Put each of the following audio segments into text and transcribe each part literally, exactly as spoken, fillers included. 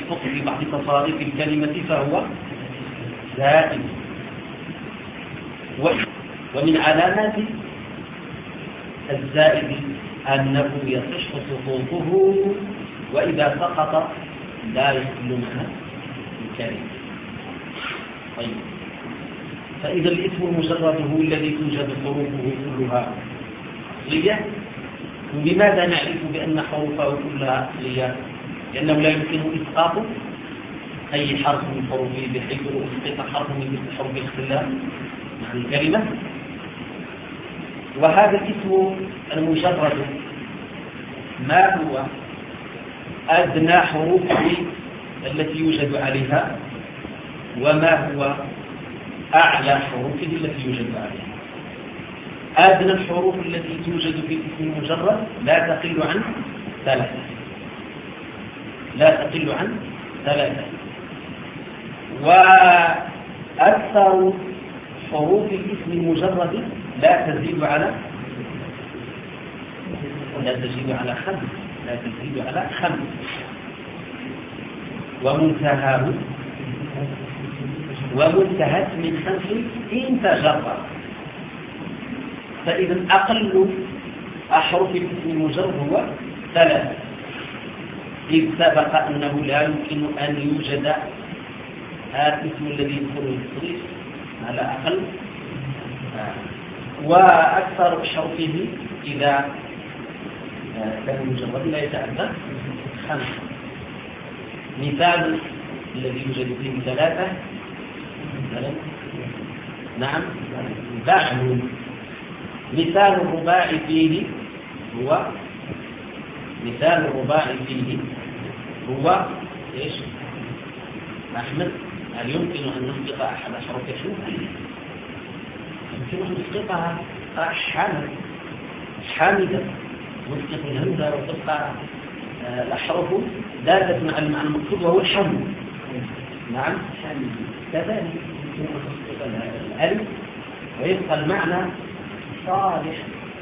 يسقط في بعض تصاريف الكلمة فهو زائد. ومن علامات الزائد أنه يصح سقوطه وإذا سقط لا يحل معنى الكلمة. طيب، فإذا الاسم المجرد هو الذي توجد حروفه كلها أصلية. وبماذا نعرف بأن حروفه كلها أصلية؟ لأنه لا يمكن إسقاط أي حرف من حروفه بحيث أسقط حرف من حروف الاختلاف عن الكلمة. وهذا الاسم المجرد ما هو أدنى حروفه التي يوجد عليها وما هو أعلى حروفه التي يوجد عليها. أدنى الحروف التي توجد في الاسم المجرد لا تقل عن ثلاثة لا تقل عن ثلاثة وأكثر حروف الاسم المجرد لا تزيد على لا تزيد على خمس لا تزيد على خمس ومنتهاه ومنتهت من خمس إن تجرد. فإذا أقل أحرف الاسم المجرد هو ثلاثة، إذ سبق أنه لا يمكن أن يوجد هذا الاسم الذي يدخله التصريف على أقل. وأكثر حروفه إذا كان مجرد لا يتعدى خمسة. مثال الذي يوجد فيه ثلاثة نعم بعل. مثال الرباعي فيه هو مثال الرباعي فيه هو ايش؟ أحمد، هل يمكن أن نسقط أحد أحرف الحروف؟ يمكن أن نسقطها حامد حامدة، نسقط الهمزة وتبقى الأحرف دالة على المعنى المقصود وهو الحمد. نعم كذلك يمكن أن نسقط الألف ويبقى المعنى صالح.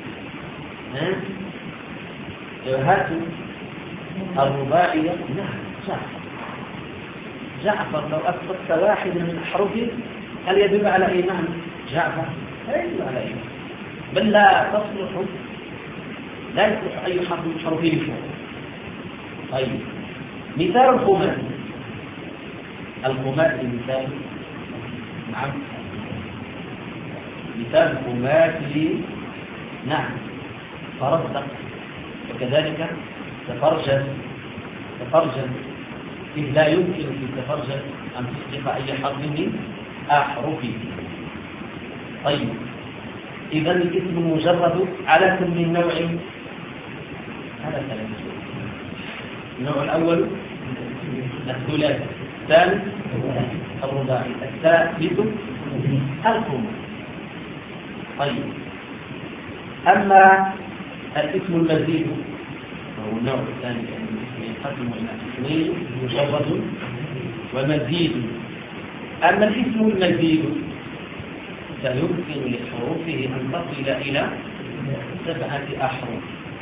هاتوا الرباعية نعم جعفر جعفر لو أسقطت واحدا من أحرفه هل يدل على أي معنى؟ جعفر لا يدل على أي معنى، بل لا تصلح لا يصلح أي حرف من حروفه لفوق. طيب، مثال الخماسي الخماسي مثال نعم مثال الخماسي نعم فرزق، وكذلك تفرجل تفرجل إذ لا يمكن في تفرجل أن تسقط أي حرف من أحرفه. طيب، إذا الاسم المجرد على كم من نوع؟ على ثلاثة. النوع الأول الثلاثي، الثاني الرباعي، الثالث الخماسي. طيب، أما الاسم المزيد وهو النوع الثاني ينقسم إلى اسمين مجرد ومزيد. أما الاسم المزيد فيمكن لحروفه أن تصل إلى سبعة أحرف.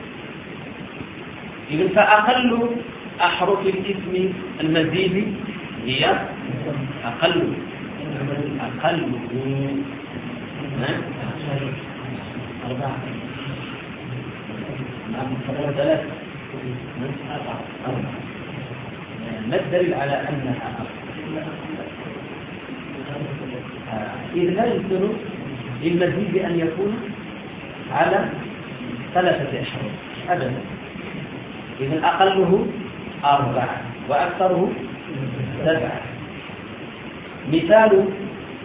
إذن فأقل أحرف الاسم المزيد هي أقل أقل أربعة ثلاثة أربعة أربعة. ما الدليل على أنها إذ لا يمكن للمزيد أن يكون على ثلاثة أحرف أبدا. إذن أقله أربعة وأكثره سبعة. مثال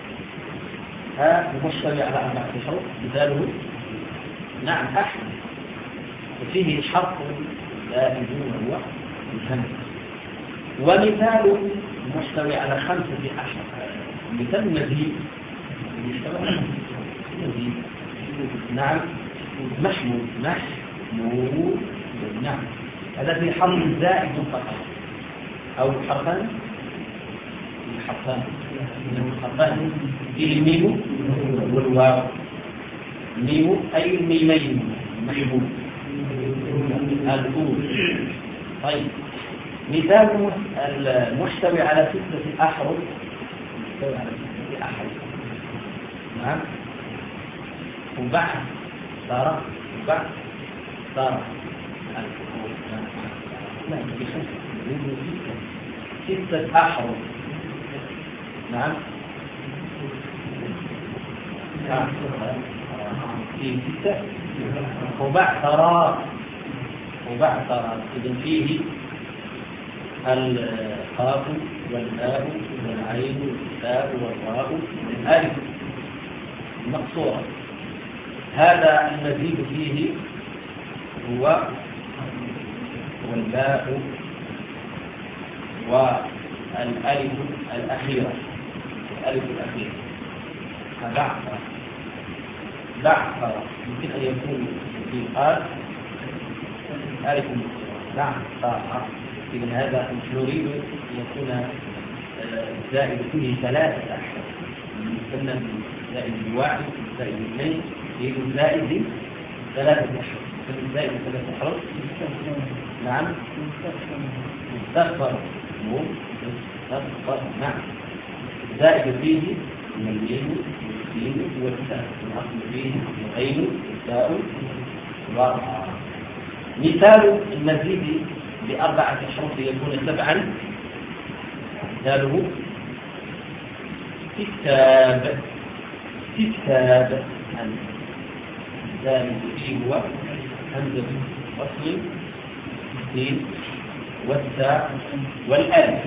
ها مشتمل على أربعة أحرف مثاله نعم أحمد، وفيه حرف زائد وهو الهمزة. ومثال مشتمل على خمسة أحرف مثال مزيد مزيد نعم محمود محمود نعم هذا في حرف زائد فقط أو حرفان حرفان حرفان فيه الميم والواو. الميم أي الميمين محمود الأول. طيب، مثال المحتوي على ستة أحرف، محتوي على ستة أحرف. نعم. وبعد صار وبعد صار لا ستة أحرف. نعم. في ستة وبعثر وبعثر إذن فيه القاف والباء والعين والتاء والراء والألف مقصورة. هذا المزيد فيه هو والباء والألف الأخيرة، الألف الأخيرة. بعثر بعثر يمكن أن يكون في قال ألف بعثر. إذن هذا نريد أن يكون الزائد فيه ثلاثة أحرف، يسمى زائد الواحد زائد اثنين، يريد الزائد ثلاثة أحرف. الزائد ثلاثة أحرف. نعم. مستغفر مستغفر. نعم. الزائد فيه المليين والسين والتاء، الأصل فيه الغين والتاء والراء. مثال المزيد بأربعة أحرف يكون سبعا. مثاله كتاب كتاب. الزائد فيه هو همزة وصل السين والتاء والألف.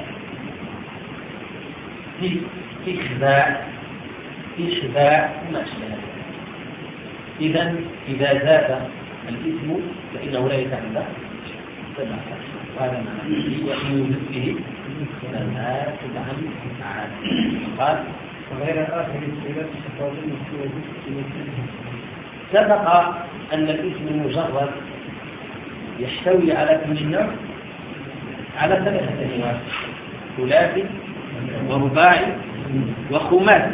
إخباء إخباء ما أشبه. إذا إذا زاد الاسم فإنه لا يتعدى سبعة. هذا معنى وإن يوجد به لا سبعا عاد. قال وغير آخر الصيغة تفاضل سبق أن الاسم المجرد يحتوي على كل نوع على ثلاثة أنواع: ثلاثي ورباعي وخماسي.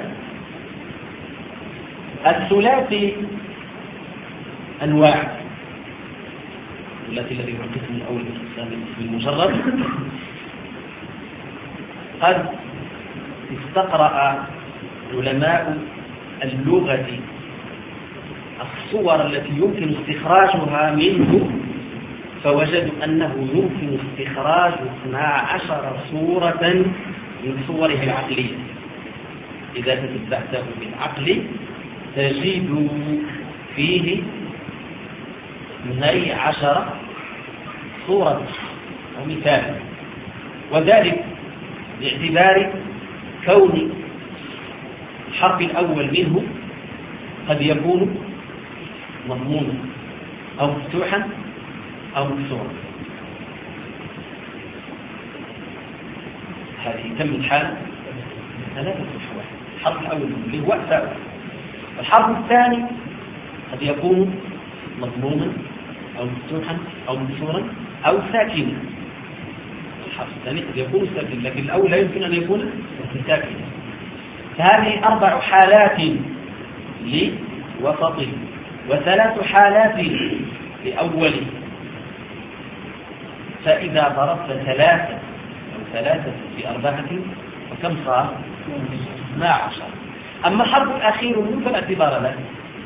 الثلاثي أنواع. الثلاثي الذي هو القسم الأول من أقسام الاسم المجرد قد استقرأ علماء اللغة الصور التي يمكن استخراجها منه، فوجدوا أنه يمكن استخراج اثنا عشر صورة من صوره العقلية. إذا تتبعته بالعقل تجد فيه اثني عشر صورة ومثال، وذلك باعتبار كون الحرف الأول منه قد يكون مضمونا أو مفتوحا أو مكسورا. هذه تم الحال ثلاثة أحوال. الحرف الأول اللي هو أساء. الحرف الثاني قد يكون مضموما أو مفتوحا أو مكسورا أو ساكنا. الحرف الثاني قد يكون ساكنا، لكن الأول لا يمكن أن يكون ساكنا. فهذه أربع حالات لوسطه وثلاث حالات لأوله. فإذا ضربت ثلاثة أو ثلاثة في أربعة فكم صار؟ اثنا عشر. أما الحرف الأخير منه فلا اعتبار له،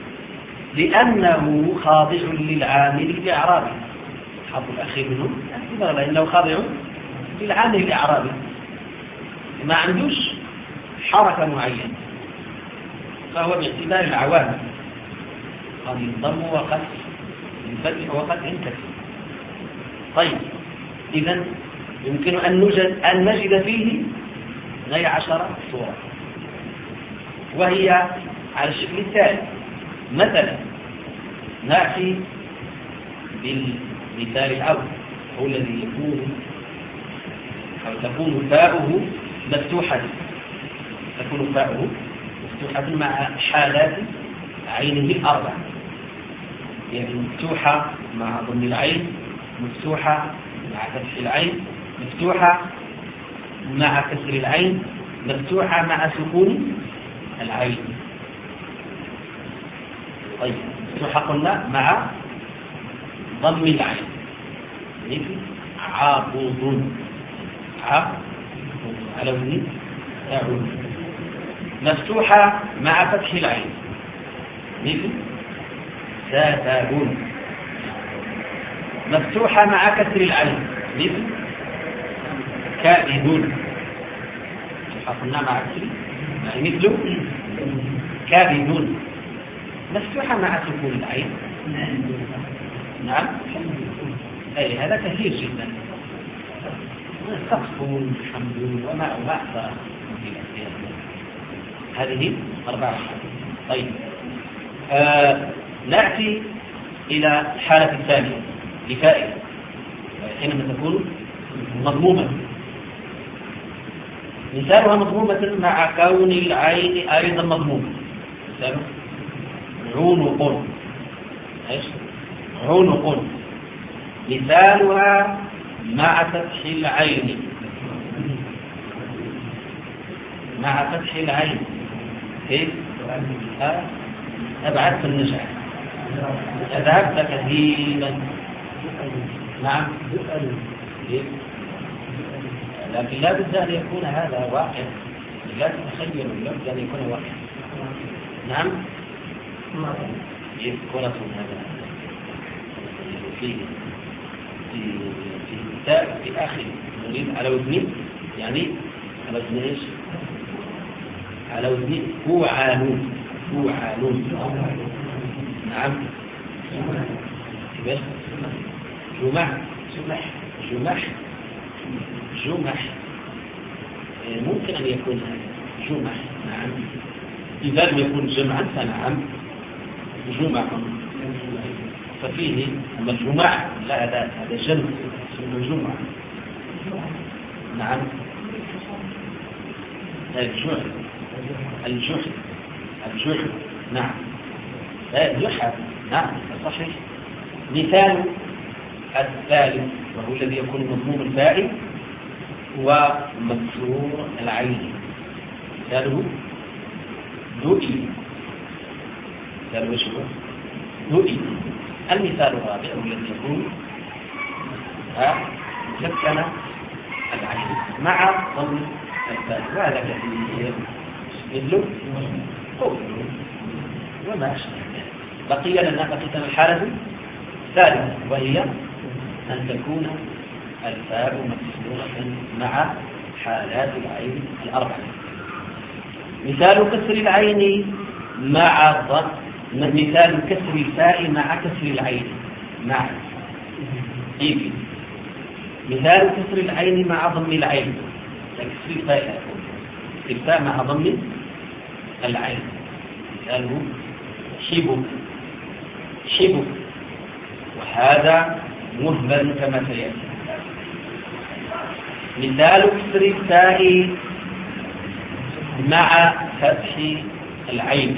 لأنه خاضع للعامل الإعرابي. الحرف الأخير منه لا اعتبار له، لأنه خاضع للعامل الإعرابي، ما عندوش حركة معينة، فهو باعتبار العوامل قد ينضم وقد ينفتح وقد ينكسر. طيب، إذن يمكن أن نجد, أن نجد فيه اثني عشر صورة، وهي على الشكل التالي. مثلا نأتي بالمثال الأول، هو الذي يكون أو تكون فاؤه مفتوحة تكون فاؤه مفتوحة مع حالات عينه الأربع، يعني مفتوحة مع ضم العين، مفتوحة مع فتح العين، مفتوحة مع كسر العين، مفتوحة مع سكون العين. طيب، مفتوحة قلنا مع ضم العين، مثل عاقوض ع على وزن فاعل. مفتوحة مع فتح العين مثل ساترون. مفتوحة مع كسر العين مثل كابدون. قلنا مع كسر يعني مثل كابدون. مفتوحة مع سكون العين نعم أي هذا كثير جدا. سقف حمد وما أكثر. هذه أربعة. طيب آه نأتي إلى الحالة الثانية لفائدة حينما تكون مضمومة. مثالها مضمومة مع كون العين أيضا مضمومة. مثاله عنق. ايش عنق. مثالها مع فتح العين مع فتح العين كيف أبعدت النجاح أذهبت كثيرا. نعم لكن لا بد أن يكون هذا واقع. لا تتخيل لا بد أن يكون واقع. نعم كرة هذا في في في الكتاب في آخر نريد على وزن يعني على وزن إيش على وزن فوعالون. فوعالون نعم جمح جمح جمح جمح ممكن أن يكون جمح. نعم إذا لم يكن جمعا فنعم جمع. ففيه أما الجمع لا هذا هذا جمع اسمه جمع. نعم الجحر الجحر الجحر نعم الجحر نعم صحيح. مثال الثالث وهو الذي يكون مضموم الفاعل ومكسور العين. مثاله دؤي. مثاله ايش هو؟ دؤي. المثال الرابع هو الذي يكون مسكن العين مع ضم الفاء وهذا كثير مثل قول وما أشبه. بقي لنا بقيت الحالة الثالثة وهي أن تكون الفاء مكسورة مع حالات العين الأربعة. مثال كسر العين مع ضم مثال كسر الفاء مع كسر العين مع إيه مثال كسر العين مع ضم العين. كسر الفاء الفاء مع ضم العين. مثاله شبك شبك وهذا مهمل كما سيأتي. مثال كسر الفاء مع فتح العين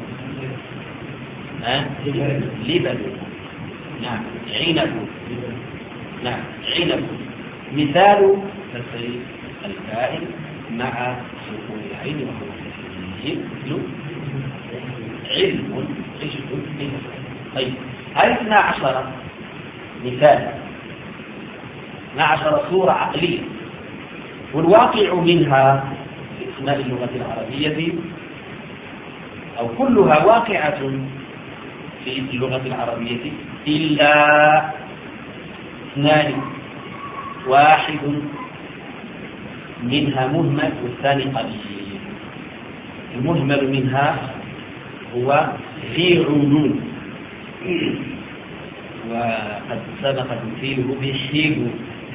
لبن. نعم عنب. نعم عنب. مثال كسر الفاء مع سكون العين وهو مثل علم عجل. طيب هذه اثنا عشر مثال اثنا عشر صورة عقلية والواقع منها في أسماء اللغة العربية أو كلها واقعة في اللغة العربية إلا اثنان. واحد منها مهمل والثاني قليل. المهمل منها هو في علوم وقد سبق تمثيله بحيب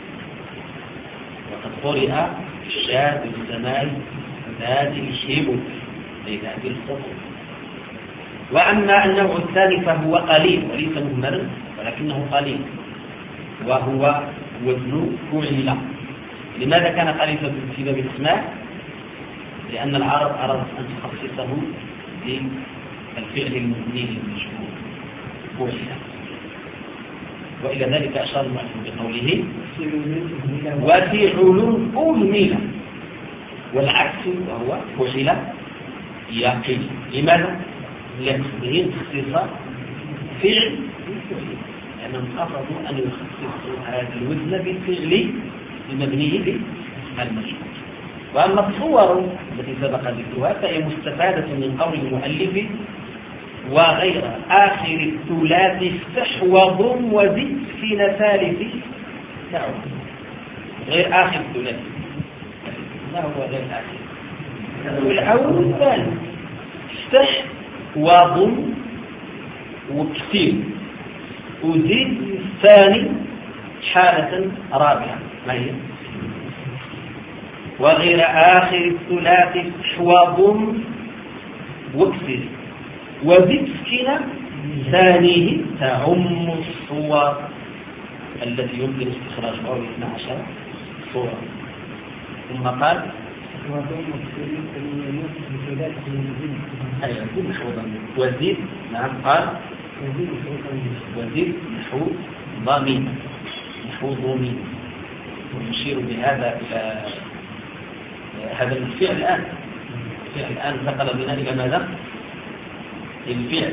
وقد قرئ الشاذ بالسماء ذات الحيب أي ذات الصفر. وأما النوع الثاني فهو قليل وليس مهملا ولكنه قليل وهو وزن فعل. لماذا كان قليلا في باب الاسماء؟ لأن العرب أردت أن تخصصه بالفعل المبني للمجهول فعل. وإلى ذلك أشار المؤلف بقوله وفي علوم أهمل والعكس وهو فعل يقين. لماذا؟ لأنهم تخصيص فعل لأنهم قصدوا أن يخصصوا هذا الوزن بالفعل المبني المجهول. وأما الصور التي سبق ذكرها فهي مستفادة من قول المؤلف وغير آخر الثلاث افتح وضم وزد في ثالث تعود. غير آخر الثلاث ما هو غير آخر؟ الأول والثاني افتح وضم وكثير وزد الثاني حالة رابعة ما هي؟ وغير آخر الثلاث افتح وضم وكثير وزد سكينة ثانيه تعم الصور التي يمكن استخراجها اثنتا عشرة صورة. ثم قال وزد نعم قال وزد نحو ضمين نحو ضمين ونشير بهذا إلى هذا الفعل الآن. الفعل الآن انتقل بنا إلى ماذا؟ الفعل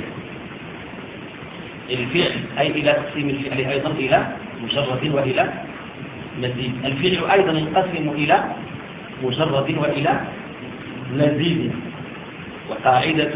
الفعل أي إلى تقسيم الفعل أيضا إلى مجرد وإلى مزيد. الفعل أيضا ينقسم إلى مجرد وإلى مزيد. وقاعدة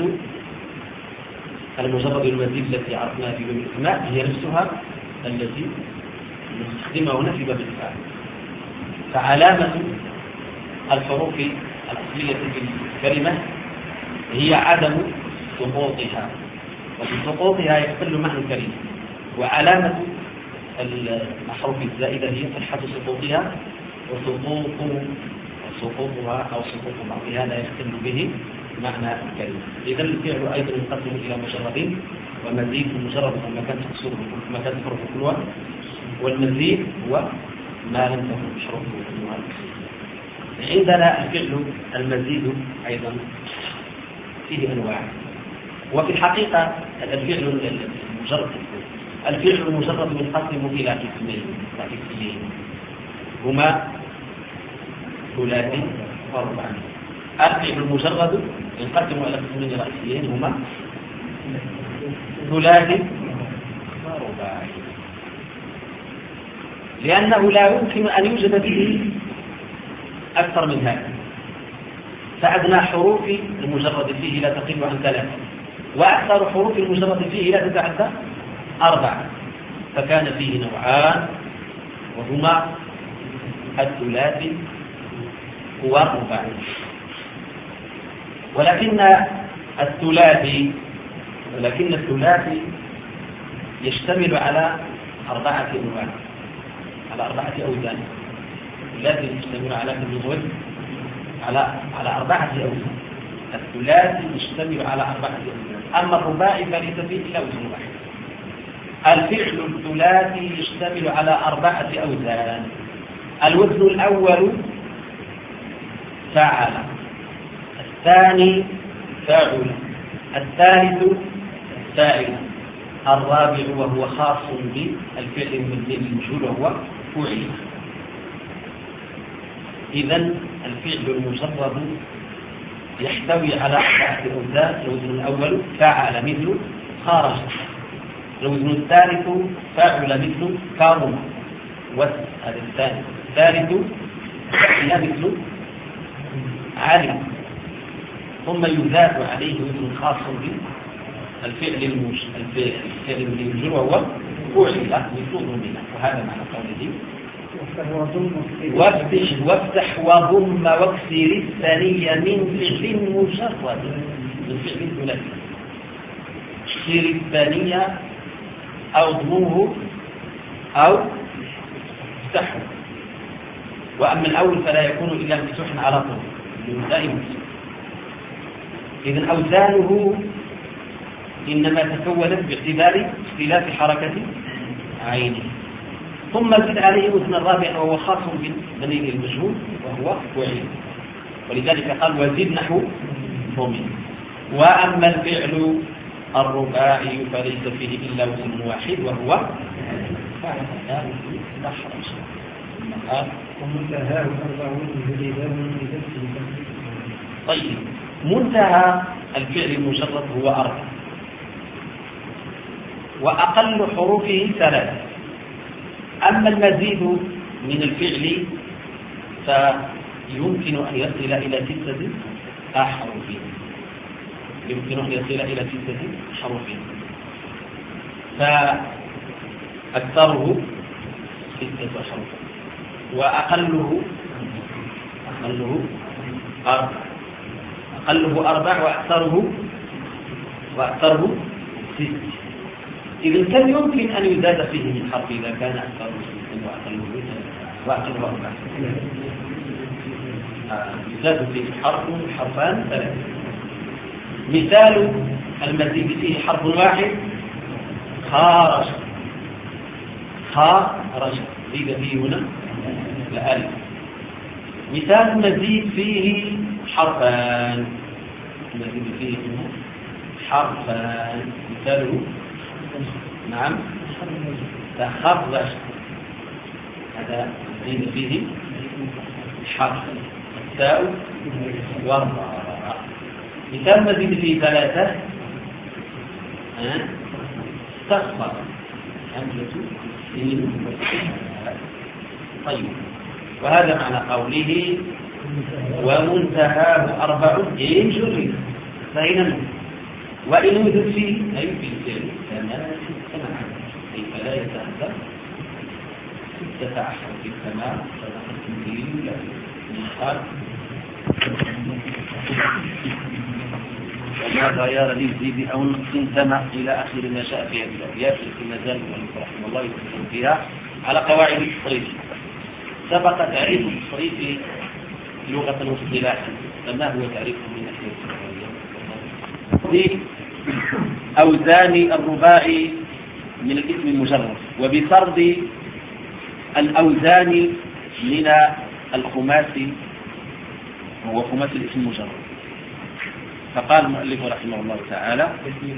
المجرد والمزيد التي عرفناها في باب الإسماء هي نفسها التي نستخدمها هنا في باب الفعل. فعلامة الحروف الأصلية في الكلمة هي عدم سقوطها، وفي سقوطها يختل معنى الكلمة. وعلامة الحروف الزائدة هي صحة سقوطها وسقوط سقوطها أو سقوط بعضها لا يختل به معنى الكلمة. إذا الفعل أيضا ينقسم إلى مجرد ومزيد. المجرد ما كانت تقصده ما كانت حروف كلها، والمزيد هو ما لم تكن حروفه كلها. عندنا الفعل المزيد أيضا فيه أنواع. وفي الحقيقة الفعل المجرد الفعل المجرد ينقسم إلى قسمين رئيسيين هما ثلاثي ورباعي. الفعل المجرد ينقسم إلى قسمين رئيسيين هما ثلاثي ورباعي، لأنه لا يمكن أن يوجد فيه أكثر من هذا. فأدنى حروف المجرد فيه لا تقل عن ثلاثة، وأكثر حروف المجرد فيه لا تتعدى أربعة. فكان فيه نوعان وهما الثلاثي والرباعي. ولكن الثلاثي ولكن الثلاثي يشتمل على أربعة أنواع على أربعة أوزان. الثلاثي يشتمل على كم وزن؟ على على أربعة أوزان. الثلاثي يشتمل على أربعة أوزان، أما الرباعي فليس فيه إلا وزن واحد. الفعل الثلاثي يشتمل على أربعة أوزان. الوزن الأول فعل، الثاني فاعل، الثالث فاعل، الرابع وهو خاص بالفعل المبني للمجهول وهو فعل. إذن الفعل المجرد يحتوي على أربعة أوزان. الوزن الأول فعل مثل خرج، الوزن الثالث فاعل مثل كرم، هذا الثالث. الثالث فعل مثل علم، ثم يزاد عليه وزن خاص بالفعل المجهول وهو فعل مثل منه. وهذا معنى قوله وافتح وافتح وضم واكسر الثانية من فعل مجرد من فعل ثلاثي. اكسر الثانية أو ضمه أو افتحه. وأما الأول فلا يكون إلا مفتوحا على طول دائما. إذن أوزانه إنما تكونت باعتبار اختلاف حركة عينه. ثم زد عليه وزن الرابع وهو خاص بالضمير المجهول وهو فعل، ولذلك قال وزد نحو ضمير. وأما الفعل الرباعي فليس فيه إلا وزن واحد وهو فعل. قال ومنتهاه أربعون جديدان لنفسه. طيب، منتهى الفعل المجرد هو أربع، وأقل حروفه ثلاثة. أما المزيد من الفعل فيمكن أن يصل إلى ستة أحرف يمكن أن يصل إلى ستة حروف فأكثره ستة حروف وأقله أقله أربع أقله أربع وأكثره وأكثره ست. إذن كم يمكن أن يزاد فيه من حرف إذا كان أكثره ست وأقله وأقله أربع؟ يزاد فيه حرف حرفان ثلاثة. مثال المزيد فيه حرف واحد خارج خارج زيد فيه هنا لألف. مثال مزيد فيه حرفان مزيد فيه هنا حرفان مثاله نعم تخرج هذا زيد فيه حرف التاء والراء. مثال مزيد فيه ثلاثة استغفر همزة سين. طيب وهذا معنى قوله ومنتهاه أربع إن جرد فإن وإن وجد فيه أي في الفعل كما سمع أي فلا يتأثر ستة عشر في السماء فنقص به من قال وما غير للزيد أو نقص سمع إلى آخر ما شاء في هذه الأبيات التي ما زال رحمه الله يتكلم فيها على قواعد التصريف. سبق تعريف التصريف لغة واصطلاحا فما هو تعريفه من ناحية أوزان الرباعي من الاسم المجرد وبسرد الأوزان من الخماسي وهو خماسي الاسم المجرد. فقال المؤلف رحمه الله تعالى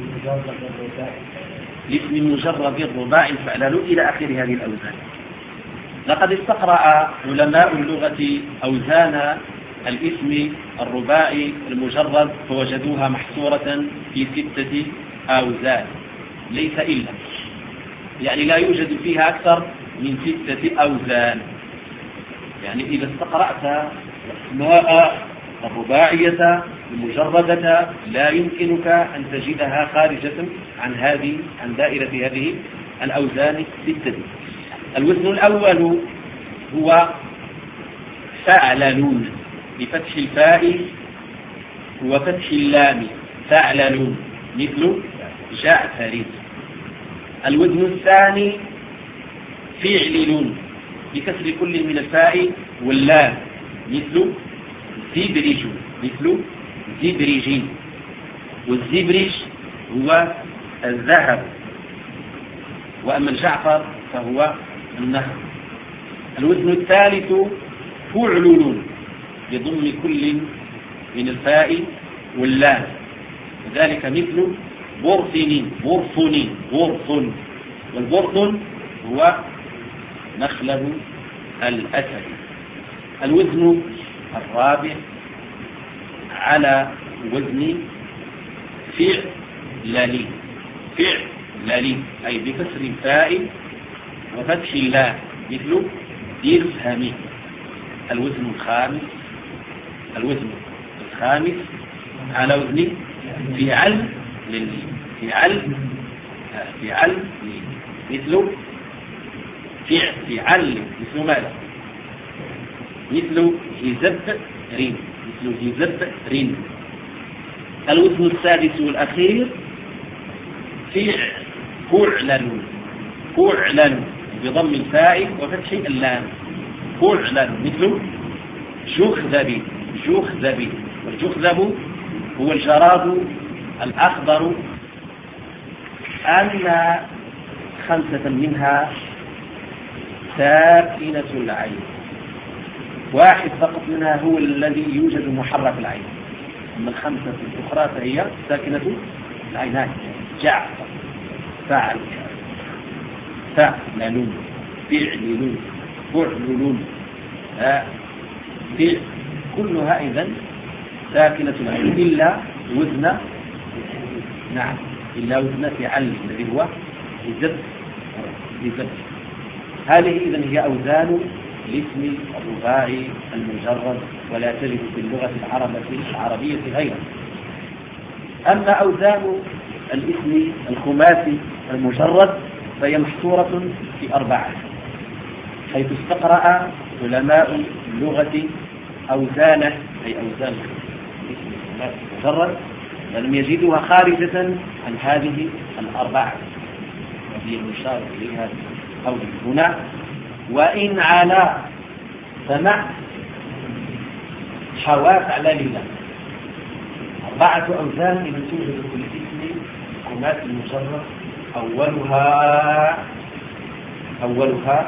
الاسم المجرد الرباعي الفعلان إلى آخر هذه الأوزان. لقد استقرأ علماء اللغة أوزان الاسم الرباعي المجرد فوجدوها محصورة في ستة أوزان ليس إلا يعني لا يوجد فيها أكثر من ستة أوزان. يعني إذا استقرأت الأسماء الرباعية المجردة لا يمكنك أن تجدها خارجة عن هذه عن دائرة هذه الأوزان الستة. الوزن الأول هو فعللون بفتح الفاء وفتح اللام فعللون مثل جعفر. الوزن الثاني فعللون بكسر كل من الفاء واللام مثل زبرج مثل زبرج. والزبرج هو الذهب وأما الجعفر فهو النخل. الوزن الثالث فعللون بضم كل من الفاء واللام وذلك مثل برثن برثن برث. والبرثن هو نخله الأسد. الوزن الرابع على وزن فعلل فعلل أي بكسر الفاء وفتح اللام مثل درهم. الوزن الخامس الوزن الخامس على وزن فعل فعل فعل مثل فعل مثل ماذا؟ مثل هزبرين مثل هزبرين. الوزن السادس والأخير فعلل فعلل بضم الفاء وفتح اللام فعلل مثل جخذب جخذب. والجخذب هو الجراد الأخضر. أن خمسة منها ساكنة العين واحد فقط منها هو الذي يوجد محرك العين أما الخمسة الأخرى فهي ساكنة العينات جعفر فعل فعللون فعللون فعللون فعل كلها إذن ساكنة العين إلا وزن نعم إلا وزن فعل الذي هو لزب لزب. هذه إذن هي أوزان الاسم الرباعي المجرد، ولا تجد في اللغة العربية غيره. أما أوزان الاسم الخماسي المجرد فهي محصورة في أربعة، حيث استقرأ علماء اللغة أوزانه، أي أوزان الاسم الخماسي المجرد، ولم يجدوها خارجة عن هذه الأربعة، وهي المشار إليها قوله هنا: وإن على سمع حواء فعل لله. أربعة أوزان إذا توجد في الاسم الخماسي المجرد. أولها أولها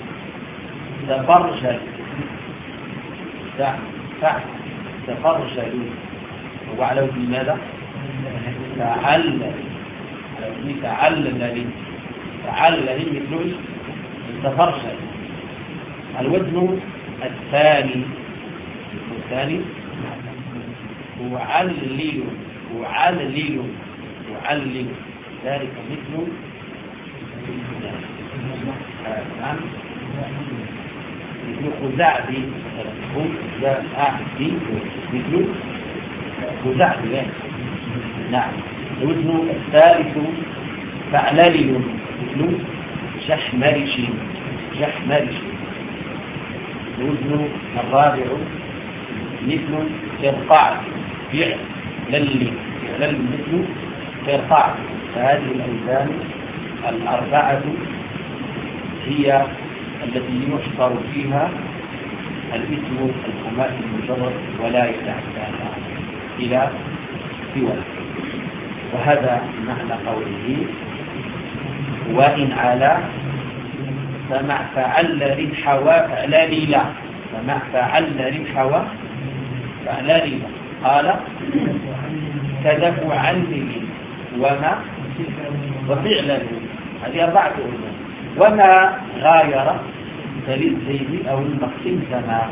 تفرجل، فعل تفرجلوا، هو على وزن ماذا؟ تعلل، على وزن تعلل لي، تعلل مثل تفرجل. الوزن الثاني الثاني أعلل، أعلل، أعلل، ذلك مثل نعم مثل خزعبي، خزعبي مثل خزعبي. نعم. الوزن الثالث فعلل مثل جحمرش، جحمرش. الوزن الرابع مثل ترقع، فعل لل، فعل مثل ترقع. فهذه الأوزان الأربعة هي التي يحصر فيها الاسم الخماسي المجرد ولا يتعدى إلى سوى. وهذا معنى قوله: وإن على سمع فعل رنحوا فعل ليلا، سمع فعل رنحوا فعل ليلا. قال: كذفوا عني وما وفعله. هذه أربعة أوزان. وما غاير فللزيد أو المقسم كما،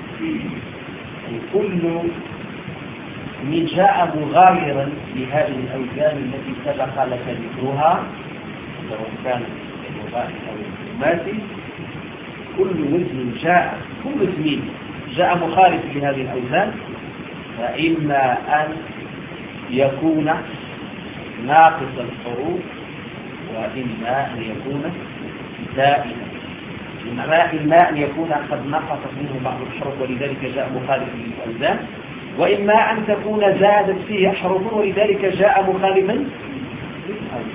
كل من جاء مغايرا لهذه الأوزان التي سبق لك ذكرها، سواء كان الرباعي أو الخماسي، كل وزن جاء، كل اسم جاء مخالف لهذه الأوزان، فإما أن يكون ناقص الحروف، وإما أن يكون زائدا. إما أن يكون قد نقصت منه بعض الحروف ولذلك جاء مخالف للأوزان، وإما أن تكون زادت فيه حروف ولذلك جاء مخالفا للأوزان.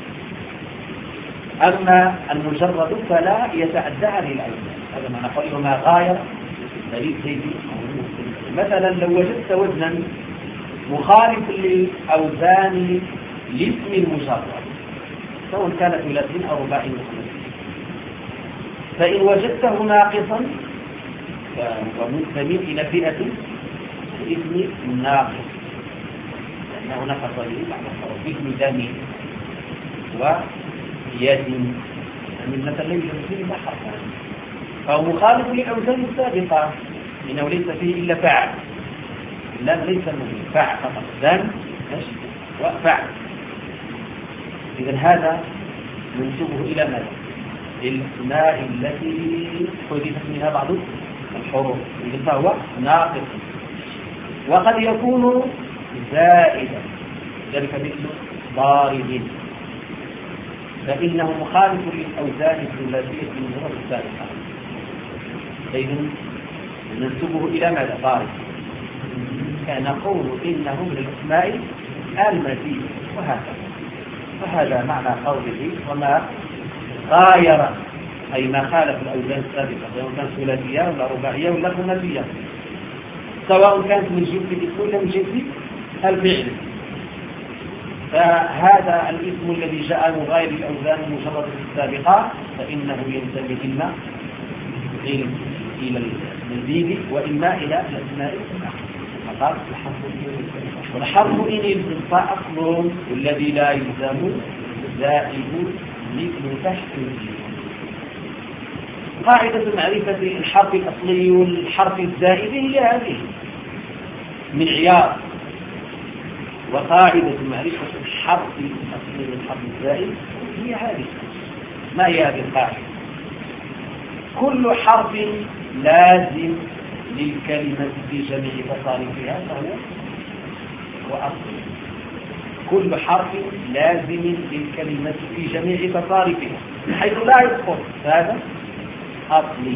أما المجرد فلا يتعدى هذه الأوزان. هذا ما نقول ما غاير دليل زيدي. مثلا لو وجدت وزنا مخالف للأوزان لاسم المجرد، سواء كان ثلاثي أو رباعي وخماسي، فإن وجدته ناقصا فمنتمي إلى فئة الاسم الناقص، لأنه نقص به بعد الحروف، اسم دم ويد، من مثلا ليس فيه لا حرف، فهو مخالف للأوزان السابقة، إنه ليس فيه إلا فعل، لا ليس منه فعل فقط، دم وفعل. إذن هذا منسوبه إلى ماذا؟ الأسماء التي حذفت منها بعض الحروف، إذن فهو ناقص. وقد يكون زائدا، ذلك مثل ضارب، فإنه مخالف للأوزان الثلاثية المجرد السابقة، إذن ننسبه إلى ماذا؟ ضارب. فنقول إنه من الأسماء المزيد، وهكذا. فهذا معنى قوله: وما غاير، أي ما خالف الأوزان السابقة، سواء كانت ثلاثية ولا رباعية ولا خماسية، سواء كانت من جنس الاسم ولا من جنس الفعل. فهذا الاسم الذي جاء مغاير الأوزان المجردة السابقة فإنه ينتمي إما إلى المزيد وإما إلى الأسماء فقط. والحرف إن يلزم فأصل، والذي لا يلزم زائد مثل تحت. قاعدة معرفة الحرف الأصلي والحرف الزائد هي هذه من عيار. وقاعدة معرفة الحرف الأصلي والحرف الزائد هي هذه. ما هي هذه القاعدة؟ كل حرف لازم للكلمة في جميع تصاريفها فهو وأصل. كل حرف لازم للكلمة في جميع تصاريفها حيث لا يسقط هذا أصلي.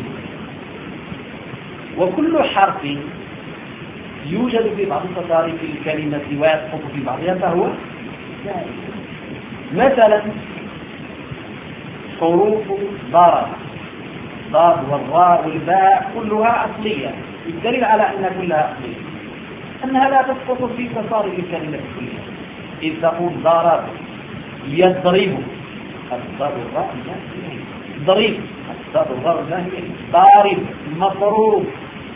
وكل حرف يوجد في بعض تصاريف الكلمة ويسقط في بعضها فهو زائد. مثلا حروف ضرب ضاد والراء والباء كلها أصلية، الدليل على أن كلها أصلية أنها لا تسقط في تصاريف الكلمة كلها. إذ تقول ضرب يضرب الضاد والراء ضرب الضاد والراء ضارب مضروب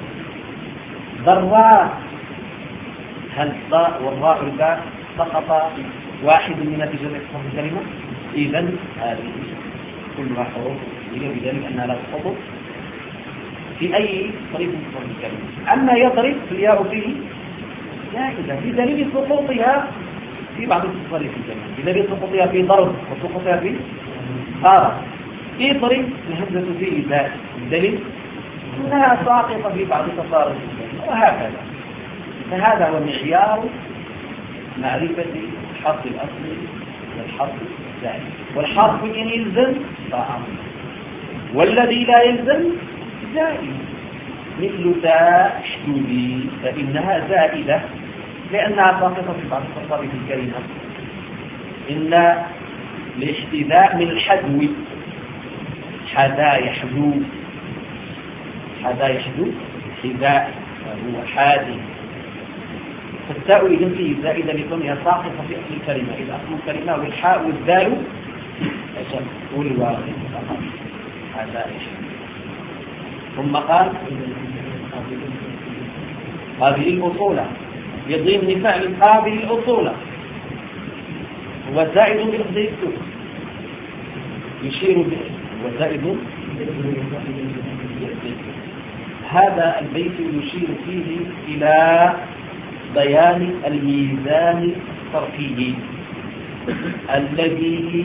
ضراب. هل الضاء والراء والباء سقط واحد من نتيجة إسقاط الكلمة؟ إذن هذه كلها حروف بذلك أنها لا تسقط في أي طريق من إسقاط الكلمة. أما يضرب فالياء فيه زائدة بدليل سقوطها في بعض التصريف الكلمة، بدليل سقوطها في ضرب وسقوطها في ضرب. يضرب الهمزة فيه زائد بدليل أنها ساقطة في بعض تصاريف الكلمة، وهكذا. فهذا هو معيار معرفة الحرف الأصلي والحرف الزائد. والحرف إن يلزم طعام، والذي لا يلزم زائد. مثل تاء اشتبي فإنها زائدة لأنها ساقطة في بعض تصاريف الكلمة. إن الاحتذاء من الحذو، حذا يحذو حذا يحذو حذاء هو حاذي. فالتاء إذن فيه زائدة لكونها ساقطة في أصل الكلمة، إذا أصل الكلمة والحاء والدال والواو هذا يحذو. ثم قال هذه الأصول يضم فعل قابل الأصول هو زائد بلفظ السوء يشير به وزائد. هذا البيت يشير فيه إلى بيان الميزان الصرفي الذي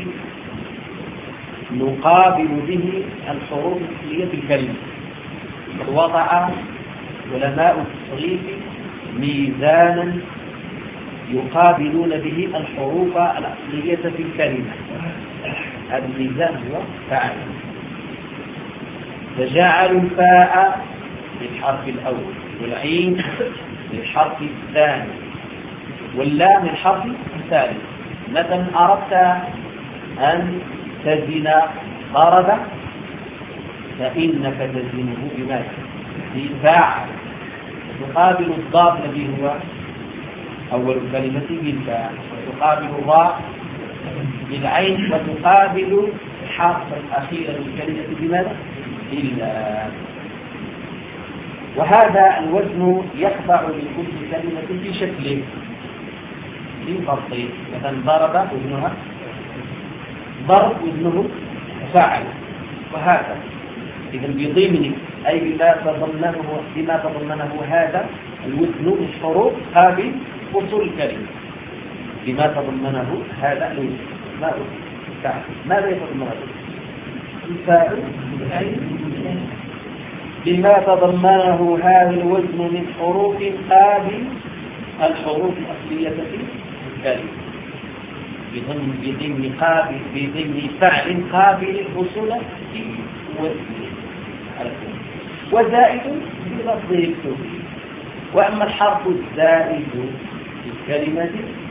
نقابل به الحروف الأصلية في الكلمة. وضع علماء التصريف ميزانا يقابلون به الحروف الأصلية في الكلمة. هذا الميزان هو فاعل. فجعلوا الفاء للحرف الأول والعين للحرف الثاني واللام للحرف الثالث. مثلا أردت أن تزن ضرب فإنك تزنه بماذا؟ بالفاعل. تقابل الضاد الذي هو أول الكلمة بالفاء، وتقابل الراء بالعين، وتقابل الحرف الأخير للكلمة بماذا؟ باللام. وهذا الوزن يخضع لكل كلمة في شكله في ضبطه. مثلا ضرب وزنها ضرب وزنه فعل، وهذا إذا بضمن أي بما تضمنه بما تضمنه هذا الوزن الحروف قابل أصول الكلمة. بما تضمنه هذا الوزن ما فعل. ماذا يتضمن الفاعل؟ بما تضمنه هذا الوزن من حروف قابل الحروف الأصلية في الكلمة بضمن بضمن قابل بضمن فعل قابل الحصول في وزنه. وزائد بلفظه الكلي. وأما الحرف الزائد في الكلمة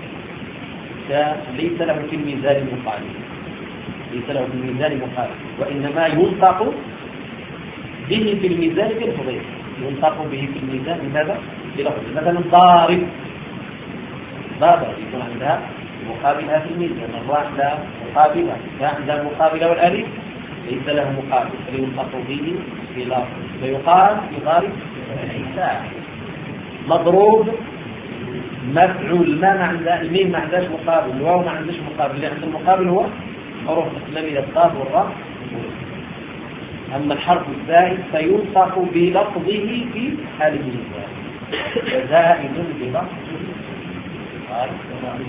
ليس له في الميزان المقابل ليس له في الميزان المقابل وإنما ينطق به في الميزان بلفظه. ينطق به في الميزان بماذا؟ بلفظه. مثلا ضارب ضارب يكون عندها مقابلها في الميزان. الراء لا مقابلة، لا عندها مقابلة، والألف ليس له مقابل فينطق به بلفظه فيقال يضارب الحساب. مضروب مفعول ما عند الميم ما عندهاش مقابل، الواو ما عندهاش مقابل، اللي عنده المقابل هو حروف الإسلامية الضاد والراء. أما الحرف الزائد فينطق بلفظه في حال الميزان. وزائد بلفظه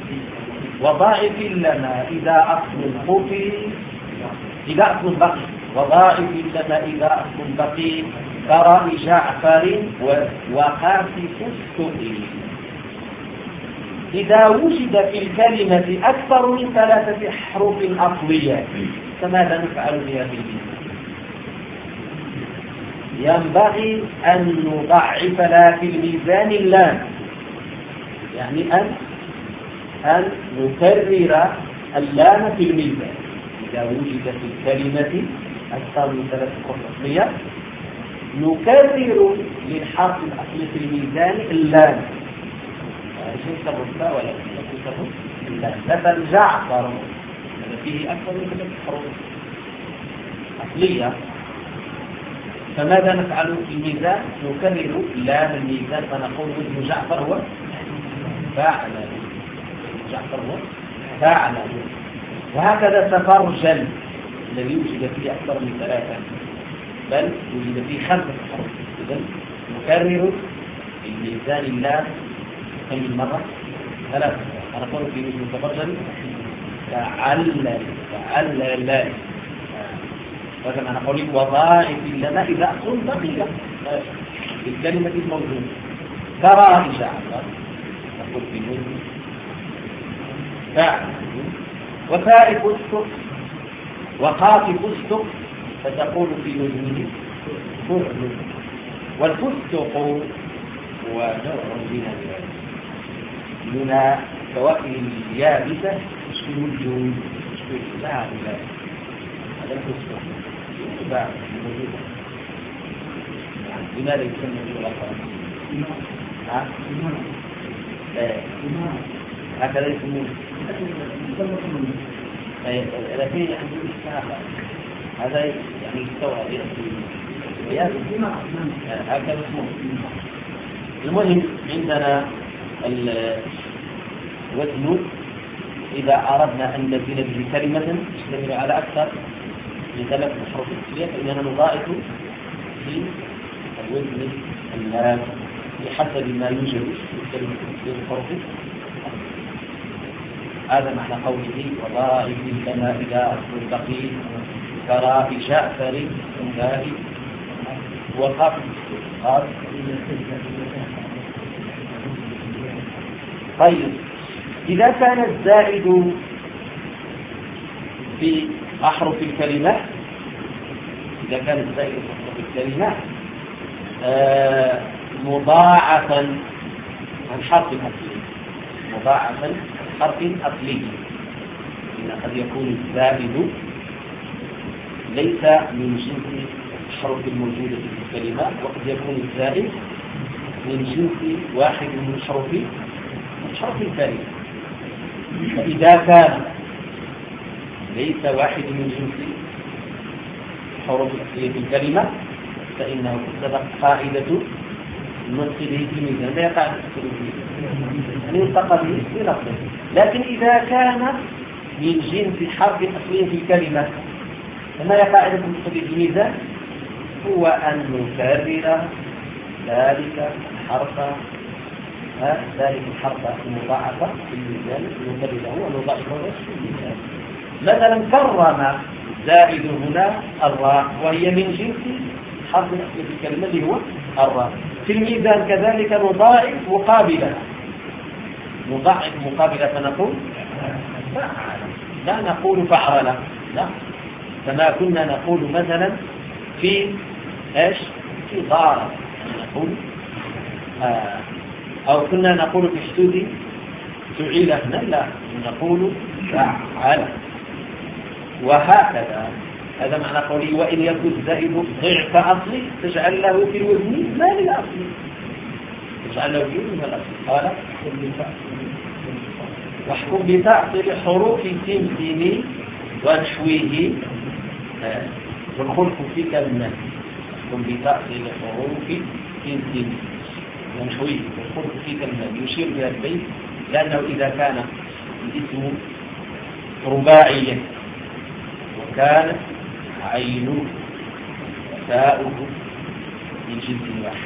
وضاعف لنا إذا أصل خفي إذا أصل بقي وظائف لما إذا أصل بقي كرأي جعفر وخافف السؤال. إذا وجد في الكلمة أكثر من ثلاثة حروف أصلية فماذا نفعل بها في الميزان؟ ينبغي أن نضعف لها في الميزان اللام، يعني أن أن نكرر اللام في الميزان. إذا وجد في الكلمة أكثر من ثلاثة حروف أصلية نكرر للحرف الأصلي في الميزان اللام. شو يسمى الباء ولا يسمى اللام؟ مثل جعفر هذا فيه أكثر من ثلاثة حروف أصلية، فماذا نفعل في الميزان؟ نكرر لام الميزان فنقول وزن جعفر هو فاعل، جعفر هو فاعل. وهكذا تفرجل الذي وجد فيه أكثر من ثلاثة بل وجد فيه خمسة حروف، إذن نكرر في الميزان اللام كم من مرة؟ ثلاثة. نقول في وزن تفرجل فعلل فعلل. وكما نقول وظائف لما إذا أصل بقية في الكلمة الموجودة كرأي جعفر نقول في وزن فاعل. وفائف السق وخافف السق فتقول في وزنه فعل. والفستق هو نوع من من فواكه اليابسة تشكل الجود تشكل لها هذا الفستق يتباع موجودة. لماذا يسمى بالغفرة؟ هكذا يسمونه. لكن عندي استعارة هذا يعني يستوى هكذا اسمه. المهم عندنا الوزن إذا أردنا أن نزيل به كلمة تشتمل على أكثر من ثلاث حروف أصلية فإننا نضاعف في الوزن اللام بحسب ما يوجد في الكلمة في الحروف. هذا معنى قوله وظائف كما إذا أصل بقي كراء جعفر الله وقف قال. طيب إذا كان الزائد في أحرف الكلمة إذا كان الزائد في أحرف الكلمة آه مضاعفا عن حرف أصلي مضاعفا عن حرف أصلي إن قد يكون الزائد ليس من جنس الحروف الموجودة في الكلمة وقد يكون الزائد من جنس واحد من الحروف حرف الكلمة. فإذا كان ليس واحد من جنس حروف الأصلية في الكلمة فإنه تسبق قاعدة النطق به في الميزان لا يقع أن ينطق به في لفظه. لكن إذا كان من جنس حرف أصلي في الكلمة فما هي قاعدة النطق به في الميزان؟ هو أن نكرر ذلك الحرف ذلك الحرف المضاعفة في الميزان نكرره ونضاعفه في الميزان. مثلا كرم زائد هنا الراء وهي من جنس حرف الأصلي في الكلمة اللي هو الراء. في الميزان كذلك نضاعف مقابلة نضاعف مقابلة فنقول فعل لا نقول فعل لا كما كنا نقول مثلا في ايش في ضارب نقول آه أو كنا نقول في حدود فعل هنا لا نقول فعل. وهكذا هذا معنى قولي وإن يكن الزائد ضعف أصلي تجعل له في الوزن ما للأصل تجعل له في الوزن ما للأصل. قال واحكم بتعطيل حروف سمسم ونحوه والخلق في كلمة واحكم بتعطيل حروف سمسم ونحوه والخلق في كلمة يشير بها البيت لأنه إذا كان الاسم رباعيا وكانت عينه تاؤه من جنس واحد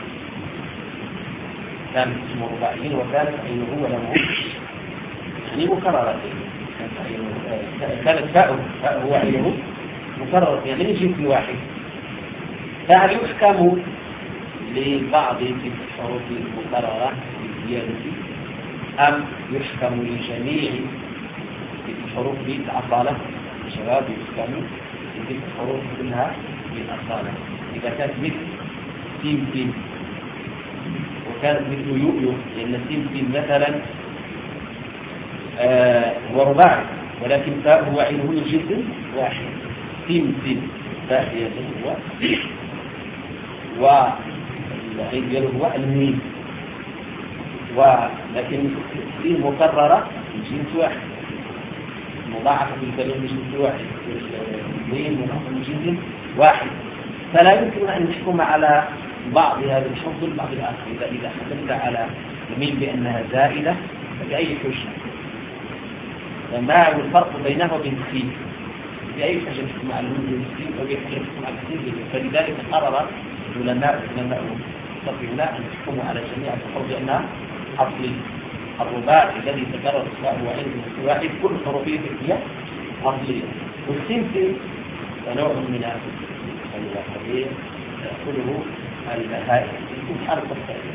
كان اسم رباعي وكانت عينه وله يعني مكررة كانت تاؤه هو عينه مكررة يعني من جنس واحد، فهل يحكم لبعض الحروف المكررة بالزيادة أم يحكم لجميع الحروف بالأصالة؟ الجواب يحكم لتلك الحروف كلها بالأصالة. إذا كانت مثل سين سين وكانت مثل يؤيو، لأن سين سين مثلا آه هو رباعي ولكن فاء هو عينه من جنس واحد، سين سين فاء هي هو والعين دياله هو الميم، ولكن سين مكررة من جنس واحد، مضاعفة بالكلمة من جنس واحد، الميم مضاعفة من جنس واحد، فلا يمكن أن نحكم على بعض هذه الحروف والبعض الآخر. إذا إذا حكمت على الميم بأنها زائدة فبأي حجة؟ ما هو الفرق بينه وبين السين؟ بأي حجة نحكم على الميم بين السين وبأي حجة نحكم على السين؟ فلذلك قرر علماء علماء المستقبلين أن يحكموا على جميع الحروف بأنها أصلية. الرباعي الذي تكرر إسماءه وعنده واحد كل حروفه هي أصلية، والسين نوع من الحديث تأكله البهائم يكون حرف الثاني.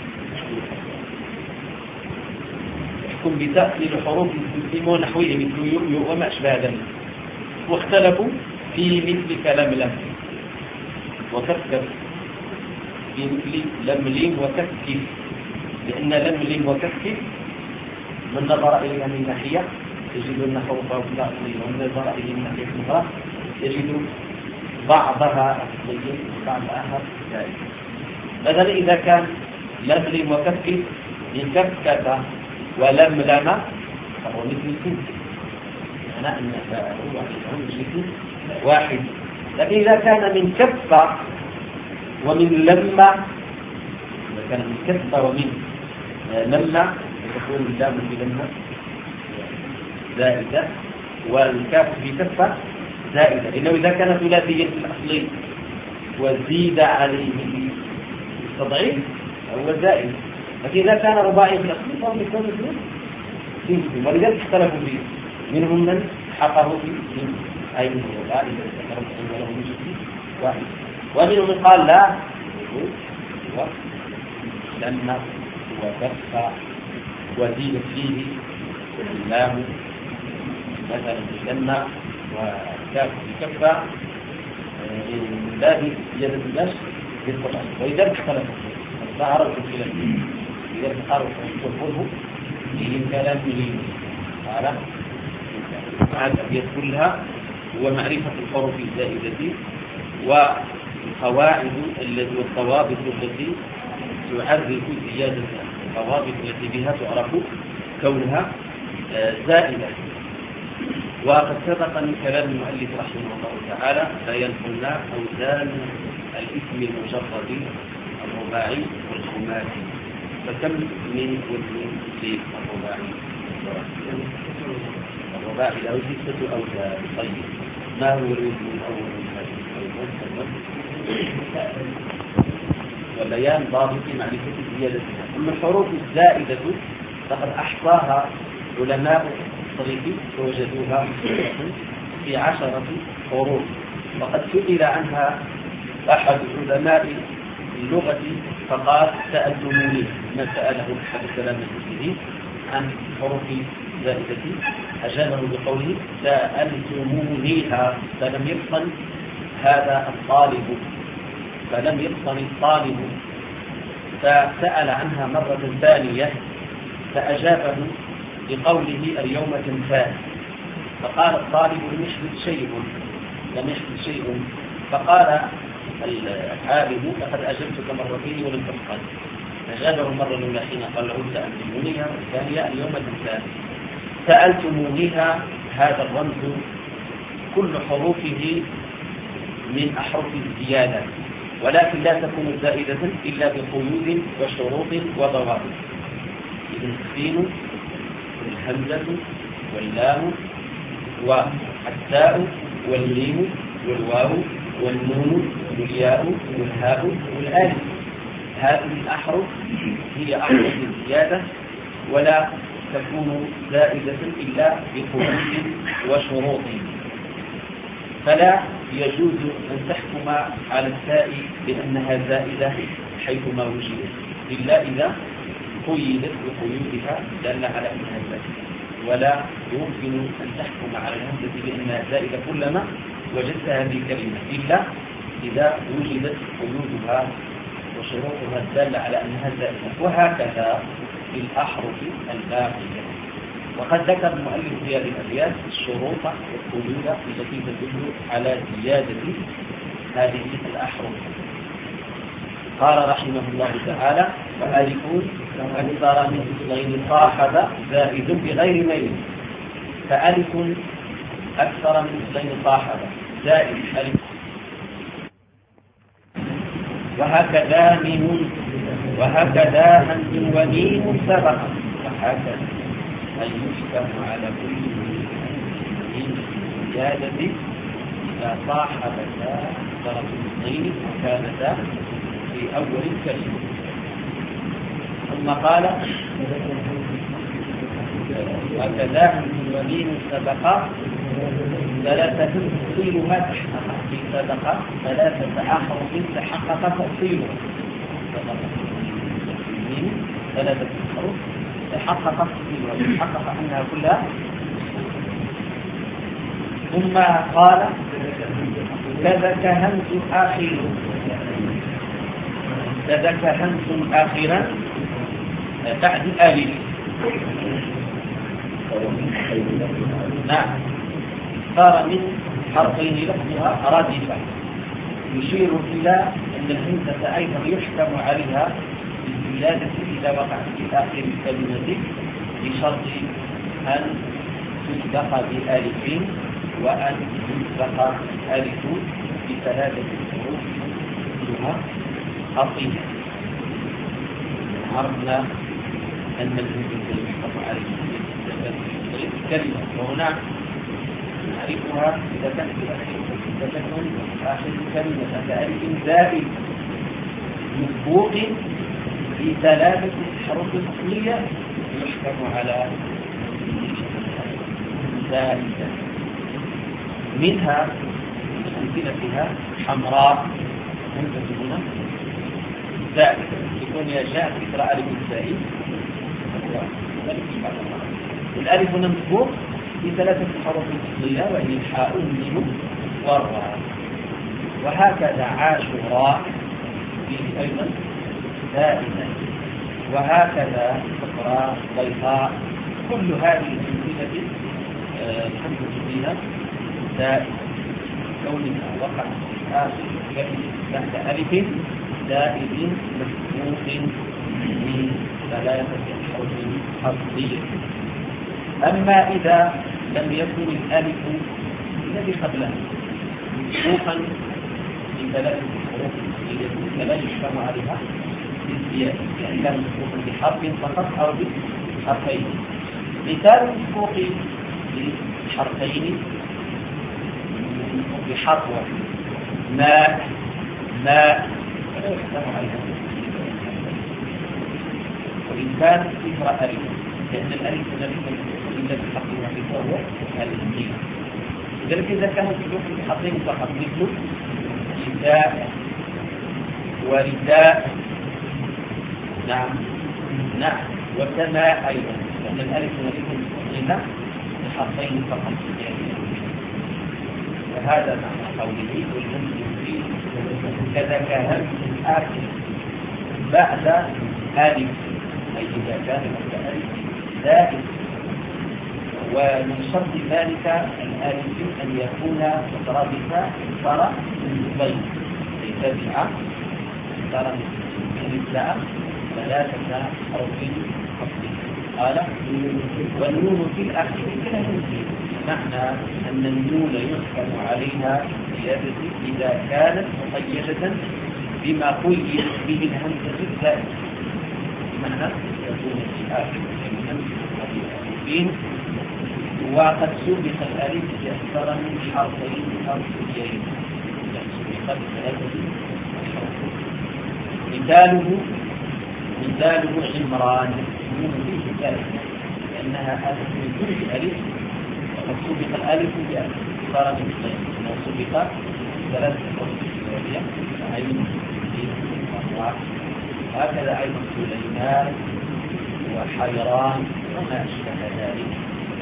يحكم بتأصيل حروف المسلمين ونحوه مثل يؤيو وما أشبه ذلك. واختلفوا في مثل كلملم وكفكف، في مثل لمليم وكفكف، لأن لمليم وكفكف من نظر إليها من ناحية يجد أن حروفها كلها أصلية، ومن نظر إليها من ناحية أخرى يجد بعضها أصلية وبعض آخر زائد. مثلا إذا كان لملم وكفكف من كفكف ولملم فهو مثل سنة، معنى أن هو مثل واحد. لكن إذا كان من كف ومن لما، إذا كان من كف ومن لما تكون اللام في لما زائدة والكاف في كفة زائدة، لأنه إذا كان ثلاثيا في الأصلي وزيد عليه التضعيف هو زائد، لكن إذا كان رباعي في الأصلي فهو يكون مثل سنة. ولذلك اختلفوا فيه، منهم من حقه في أي من الرباعي إذا ذكرت عنه له من واحد، ومنهم من قال لا لما وكفى وزيد فيه اللام مثلا لما وكاف بكفى من باب زيادة النفس بالقرآن. ولذلك اختلفوا ظهر الخلاف، لذلك قالوا والقرب فيه كلام لي قال بعد أبيات كلها هو معرفة الحروف الزائدة والقواعد التي والضوابط التي تعرف زيادة الضوابط التي بها تعرف كونها زائدة. وقد سبق من كلام المؤلف رحمه الله تعالى بيان قلنا أوزان الاسم المجرد الرباعي والخماسي، فكم من وزن للرباعي؟ الرباعي له ستة أوزان. طيب ما هو الوزن الأول من هذه الأوزان؟ وبيان ضابط معرفة زيادتها. أما الحروف الزائدة فقد أحصاها علماء الصريف فوجدوها في عشرة حروف، وقد سئل عنها أحد علماء اللغة فقال سألتموني، ما سأله أحد السلام المسلمين عن حروف زائدة أجابه بقوله سألتمونيها، فلم يفصل هذا الطالب فلم يفصل الطالب فسأل عنها مرة ثانية فأجابه بقوله اليوم تنسان، فقال الطالب لم يحدث شيء لم يحدث شيء فقال العالم لقد أجبتك مرتين ولم تفصل، أجابه مرة الأولى حين قال له سألتمونيها، والثانية اليوم تنسان. سألتمونيها هذا الرمز كل حروفه من أحرف الزيادة، ولكن لا تكون زائدة إلا بقيود وشروط وضوابط. إذن السين والهمزة واللام والتاء والميم والواو والنون والياء والهاء والالف، هذه الأحرف هي أحرف الزيادة ولا تكون زائدة إلا بقيود وشروط. فلا يجوز أن تحكم على التاء بأنها زائدة حيثما وجدت إلا إذا قيدت بقيودها دل على أنها زائدة، ولا يمكن أن تحكم على الهمزة بأنها زائدة كلما وجدت هذه الكلمة إلا إذا وجدت قيودها وشروطها الدالة على أنها زائدة. وهكذا في الأحرف الباقية. وقد ذكر المؤلف في هذه الأبيات الشروط والقيود التي تدل على زيادة هذه الأحرف. قال رحمه الله تعالى: فألف أكثر من اثنين صاحب زائد بغير ميل. فألف أكثر من اثنين صاحب زائد ألف. وهكذا ميم وهكذا همز وميم سبق. وهكذا أن يشتم على كل من زيادة إذا صاحبتا أكثر من اثنين وكانتا في أول الكلمة. ثم قال: وهكذا همز وميم سبق ثلاثة تفصيلها تحقق في سبق ثلاثة أحرف تحقق تفصيلها. ثلاثة أحرف تحقق تفصيلها تحقق أنها كلها. ثم قال: كذاك همز آخر كذاك همز آخرا بعد آلف. نعم، صار من حرفين لفظها رادفة، يشير إلى أن الهمزة أيضا يحكم عليها بالزيادة إذا وقعت في آخر الكلمة بشرط أن تسبق بآلف وأن تسبق آلف بثلاثة حروف كلها خطية. عرفنا أن الهمزة يحكم عليها كلمة، وهنا نعرفها إذا كانت إذا تكون آخر كلمة كألف زائد مسبوق في ثلاثة حروف أصلية يحكم على زائدة. منها أمثلتها حمراء همزة هنا زائدة تكون يا جاء كسر ألف زائد والألف مسبوق في ثلاثة حروف أصلية وهي الحاء والميم والراء. وهكذا عاشوراء فيه أيضا زائدة. وهكذا صفراء ضيفاء كل هذه الأمثلة الحمد فيها زائدة كونها وقعت في آخر كلمة بعد ألف زائد مسبوق من ثلاثة حروف أصلية. أما إذا لم يكن الألف الذي قبلها مسبوقا بثلاثة حروف أصلية فلا يحكم عليها بالزيادة، يعني كان مسبوقا بحرف فقط أو بحرفين. مثال مسبوق بحرفين بحرف ماء ماء فلا يحكم عليها. وإن كان كسر ألف لأن الألف الذي تحققها في فهو الإنجيل. لذلك إذا كانت الحروف بحرفين فقط مثل رداء ورداء نعم نعم وسماء أيضا، لأن الألف الذي تحققها بحرفين فقط. فهذا معنى قوله والهمز فيه كذاك همز آخر بعد ألف، أي إذا كان بعد ألف زائد. ومن شرط ذلك الألف أن يكون مترادفا صار بين تابعة صار مثل ثلاثة حروف أصلية. قال: والنون في الأخير كالهمزة، معنى أن النون يحكم عليها زيادة إذا كانت مقيدة بما قيد به الهمزة الزائدة، معنى يكون في آخر الهمزة وقد سبق الألف بأكثر من حرفين أصليين، سبقت ثلاثة حروف. مثاله مثاله عمران نون فيه ذلك لأنها ألف من كل ألف، وقد سبق الألف بأكثر من اثنين، سبق ثلاثة حروف سورية عين وراء. هكذا أيضا سليمان وحيران وما أشبه ذلك.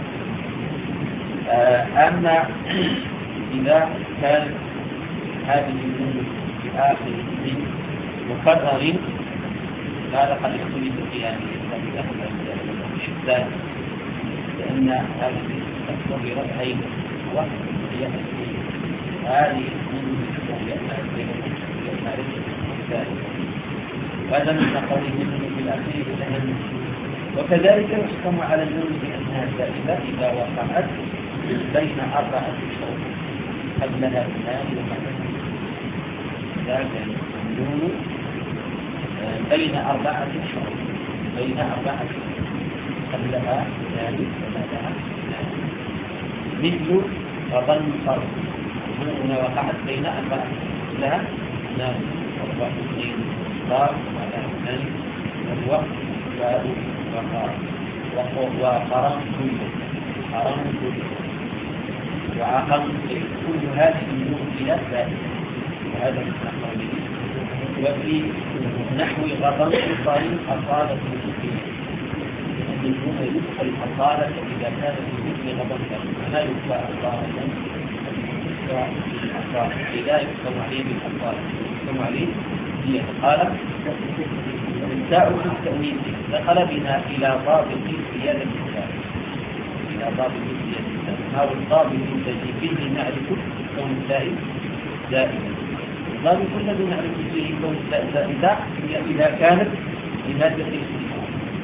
أما إذا كانت هذه النون في آخر اسم مكرر هذا قد يختلف في هذه الشتات، لأن هذه تكون برفعين وهي هذه النون وهذا من قوله في الأخير الأهم. وكذلك يحكم على النون بأنها زائدة إذا وقعت بين أربعة شروط قبلها اثنان ومعنى ذلك النون بين أربعة شروط بين أربعة شروط قبلها اثنان وبعدها اثنان مثل وظن فرض هنا وقعت بين أربعة لها اثنان وأربعة اثنين صار وبعدها اثنان وهو باب وقرن كله قرن كله وعقل كل هذه النور إلى ذلك. وهذا من قوله وفي نحو غضب الطريق أصالة المسلمين، لأن النور يدخل أصالة إذا كان في مثل غضب فلا يدخل أصالة إذا يحكم عليه بالأصالة يحكم عليه هي قال التاء في التأنيث دخل بنا إلى ضابط زيادة التاء إلى ضابط زيادة التاء أو الضابط الذي به نعرف كون التاء زائدة. الضابط الذي نعرف به كون التاء زائدة إذا كانت لمادة الاستثناء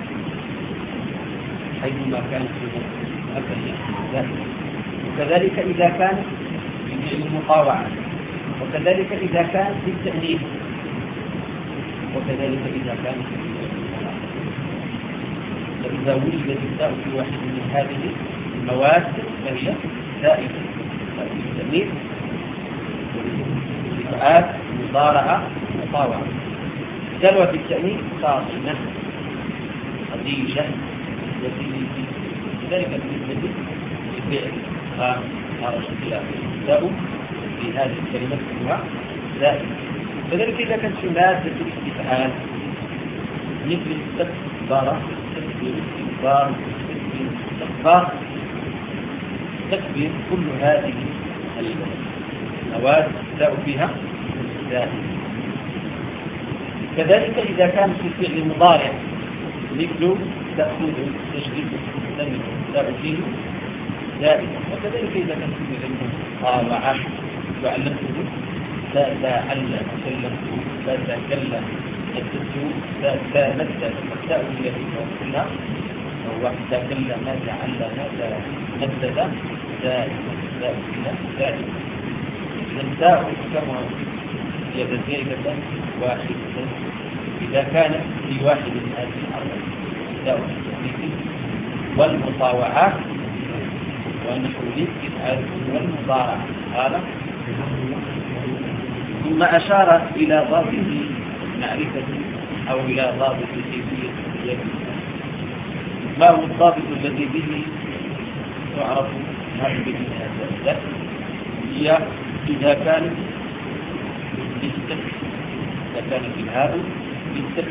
حيثما كانت زائدة، وكذلك إذا كانت في المطاوعة، وكذلك إذا كانت في التأنيث، وكذلك إذا كانت في الصلاة. فإذا وجدت التاء في واحد من هذه المواد فهي زائدة في التأنيث والإفعال مضارعة مطاوعة. تلوى في التأنيث صاصمة خديجة وسيدي، كذلك بالنسبة للفعل قام خرج إلى التاء في هذه الكلمة كلها زائدة. كذلك إذا كانت في مادة الاستفعال مثل استكبر تكبير استكبار تكبير استكبار تكبير كل هذه المواد تاء فيها زائدة. كذلك إذا كان في فعل مضارع مثل تأخذ تشديد الدم تاء فيه زائدة. وكذلك إذا كان في فعل مطاوعة وعلمته تتعلم تكلم تتكلم التسوء تتمثل التاء التي توصلها وهو تكلم تعلم تمثل زائدة زائدة. التاء كما هي زائدة واحدة إذا كانت في واحد من هذه الأربع التاء والمطاوعات ونحو الإفعال والمضارعة. هذا ثم أشار إلى ضابط معرفة أو إلى ضابط كيفية. ما هو الضابط الذي به تعرف هذه الأسئلة؟ هي إذا كانت بالسكت، إذا كانت الهاء بالسكت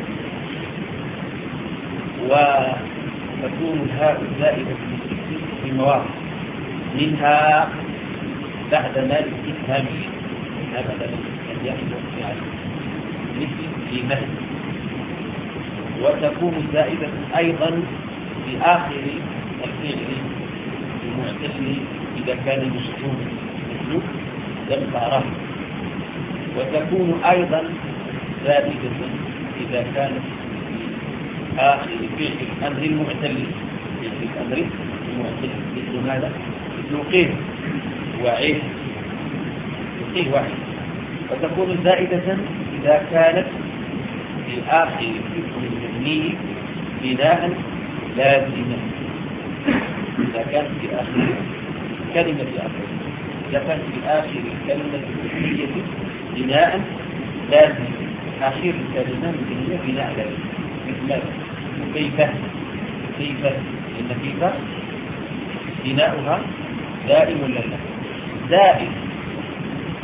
وتكون الهاء زائدة في مواقع منها بعد ذلك إفهامية هذا الذي يحدث يعني مثل في مثل، وتكون زائدة أيضا في آخر الفعل المعتل إذا كان مشتوم مثل دمطره، وتكون أيضا زائدة إذا كانت في آخر فعل الأمر المعتل في الأمر المعتل مثل هذا مثل قيل وعيد قيل واحد. وتكون زائدة إذا كانت في آخر الفعل المبني بناء لازما، إذا كانت في آخر كلمة آخر إذا كانت في آخر الكلمة المبنية بناء لازما، آخر الكلمة المبنية بناء لازم مثل كيف كيف إن كيف بناؤها دائم ولا لا؟ دائم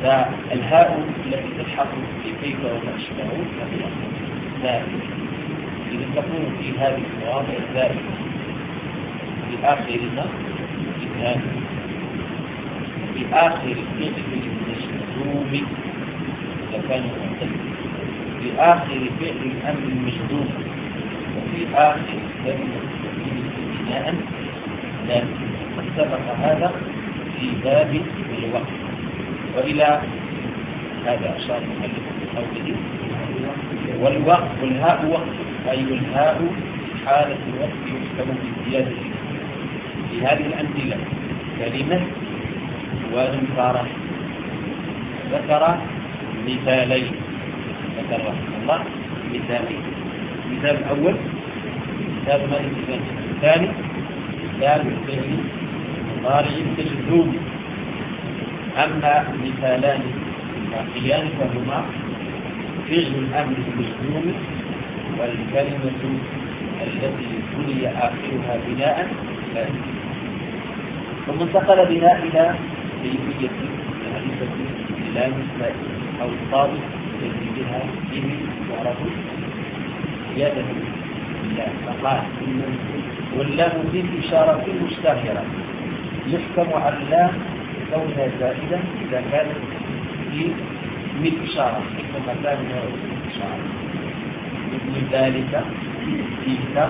فالهاء التي تلحق في كيف وما أشبهه فهي زائدة. إذا تكون في هذه المواضع زائدة في آخرها إذهاب في آخر الفعل المجزوم إذا كان معتل في آخر فعل الأمر المجزوم وفي آخر كلمة بناء لا قد سبق هذا في باب الوقت. وإلى هذا أشار المؤلف بقوله والوقت والهاء وقت أي الهاء حالة الوقت يحكم بالزيادة في هذه الأمثلة كلمة وإنكار ذكر مثالين ذكر رحمه الله مثالين. المثال الأول مثال ما الانتباه الثاني مثال الفعل مضارع مجزوم. أما مثالان باقيان فهما فعل الأمر المجزوم والكلمة التي بني آخرها بناء لازم. ثم انتقل بنا إلى كيفية معرفة لام السائل أو الطابق الذي بها به يعرف زيادة اللام فقال واللام دي إشارة مشتهرة يحكم على اللام كونها زائدة إذا كانت في من إشارة كما كان من إشارة مثل ذلك تلك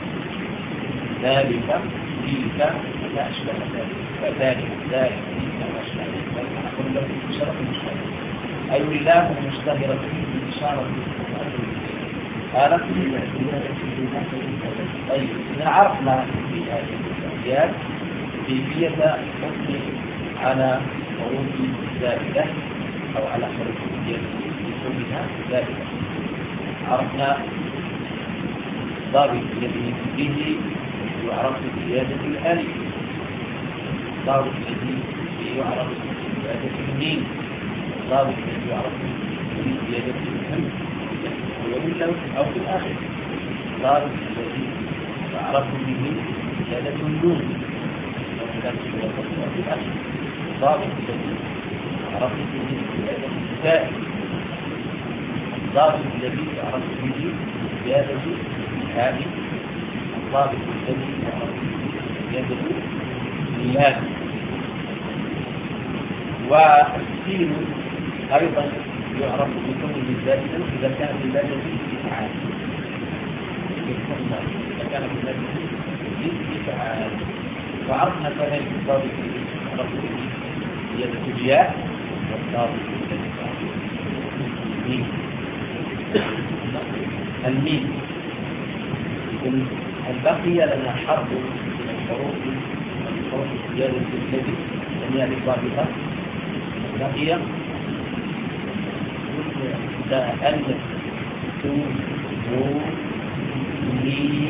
ذلك تلك لا أشبه ذلك فذلك ذلك تلك ما أشبه ذلك نقول له إشارة مشتهرة أي اللام مشتهرة في إشارة قال طيب إذا عرفنا في هذه الأبيات كيفية حكم على حروف زائدة أو على حروف زائدة زائدة عرفنا ضابط الذي به يعرف بزيادة الألف ضابط الذي يعرف بزيادة الميم ضابط الذي يعرف بزيادة الهم وإلا أو في الآخر ضابط الذي يعرف به زيادة النون وفي الآخر ضابط الذي يعرف به زيادة التاء الضابط الذي يعرف به زيادة الهاء الضابط الذي يعرف به زيادة اللام. والسين أيضا يعرف بكونه زائدا إذا كان بزيادة الإفعال إذا كان بزيادة الإفعال وعرفنا كذلك الضابط الذي يعرف به زيادة الياء والضابط الذي يعرف به الميم. البقي لنا حرف من الحروف الحروف الزيادة التي جميع الضابطة بقي تألف تو تو لي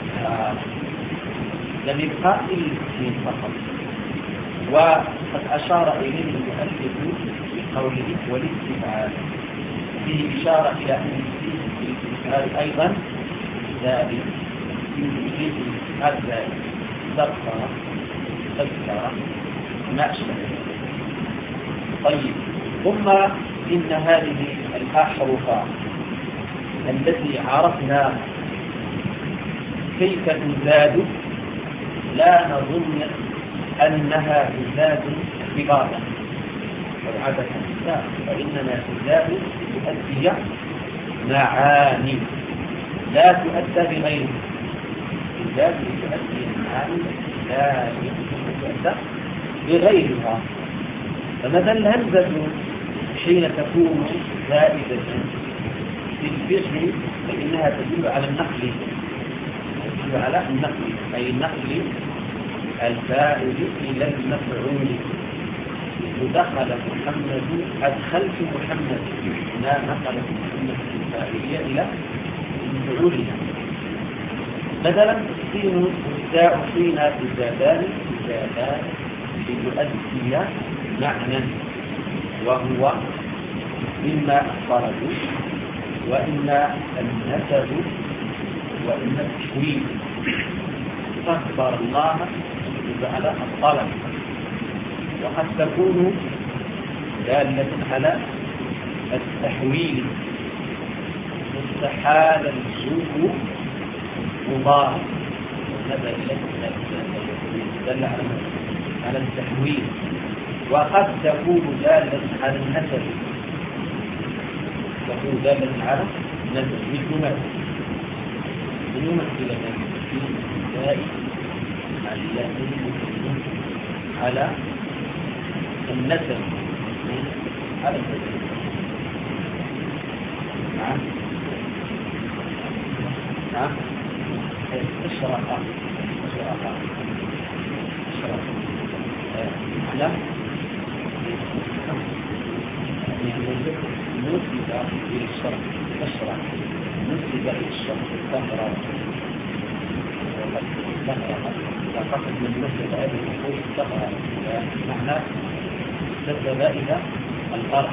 لم يبقى الاثنين فقط. وقد أشار إليه المؤلف بقوله والاستفعال فيه إشارة إلى أن الاستفعال أيضا زائد يوجد الاستفعال زائد ذكر تذكر ما أشبه. طيب ثم إن هذه الأحرف التي عرفنا كيف تزاد لا نظن أنها تزاد بباطل والعادة تزاد فإنما تزاد تؤدي معاني لا تؤدى بغيرها تزاد تؤدي معاني لا تؤدى بغيرها. فمثلا الهمزة حين تكون زائدة في الفعل فإنها تدل على النقل تدل على النقل أي النقل الفاعل إلى المفعول. ودخل محمد أدخلت محمد لا نقلت محمد الفاعلية إلى مفعولها. مثلا السين والتاء حين تزادان تزادان لتؤدي معنى وهو إما الطلب وإما النسب وإما التشويه. أخبر الله على الطلب وقد تكون دالة على التحويل مستحال الجوء مضاعف هذا إلى دل على التحويل. وقد تكون دالة على النسب تكون دالة على النسب مثل ما يمثل في ذلك على النسب على النسب نعم نعم اشرق اشرق اشرق على نسب إلى الشرق اشرق نسب إلى الشرق الكهرباء فقط من نسب هذه النصوص الكهرباء معناه نسب إلى الأرض.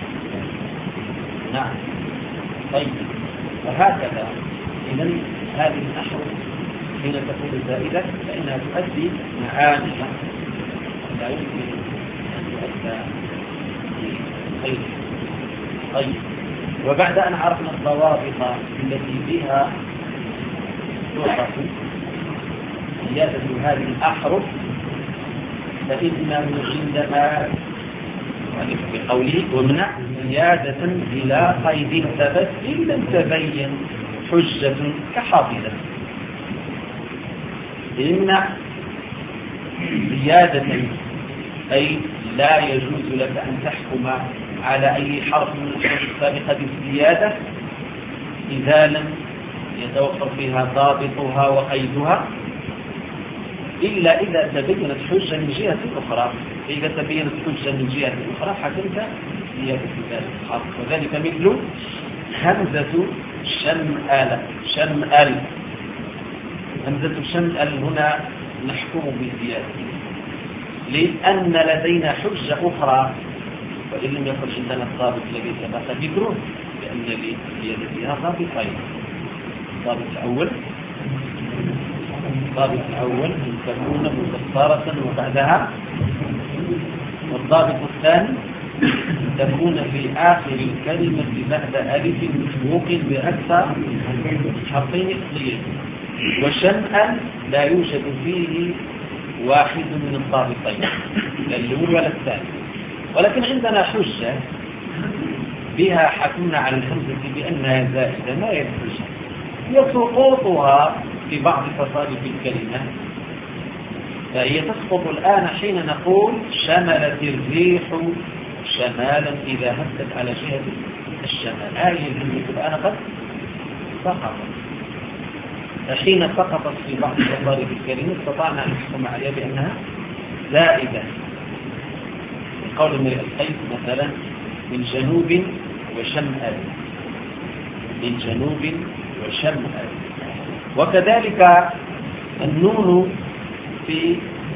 نعم طيب. وهكذا إذن هذه الأحرف حين تكون زائدة فإنها تؤدي معاني لا يمكن أن تؤدى بخير. طيب. وبعد أن عرفنا الضوابط التي بها تعرف زيادة هذه الأحرف فإنه عندما بقوله ومنع زيادة بلا قيد ثبت إن لم تبين حجة كحافظة. إمنع زيادة أي لا يجوز لك أن تحكم على أي حرف من الحروف السابقة بالزيادة إذا لم يتوفر فيها ضابطها وقيدها إلا إذا تبينت حجة من جهة أخرى. فإذا تبينت حجة من جهة أخرى حكمت زيادة ذلك الحرف. وذلك مثل همزة شمأل شمأل همزة شمأل هنا نحكم بالزيادة لأن لدينا حجة أخرى وإن لم يكن عندنا الضابط الذي سبق ذكره لأن لزيادتها ضابطين. الضابط الأول الضابط الأول أن تكون مكسرة وبعدها، والضابط الثاني تكون في آخر الكلمة بعد ألف مسبوق بأكثر حرفين أصليين. وشمأل لا يوجد فيه واحد من الضابطين لا الأول ولا الثاني، ولكن عندنا حجة بها حكمنا على الحمزة بأنها زائدة ما هي الحجة؟ هي سقوطها في بعض تصاريف الكلمة. فهي تسقط الآن حين نقول شملت الريح شمالا إذا هبت على جهة الشمال. هذه الجملة الآن قد سقطت. حين سقطت في بعض تصاريف الكلمة استطعنا أن نحكم عليها بأنها زائدة. قول امرئ القيس مثلا من جنوب وشمال من جنوب وشمال. وكذلك النون في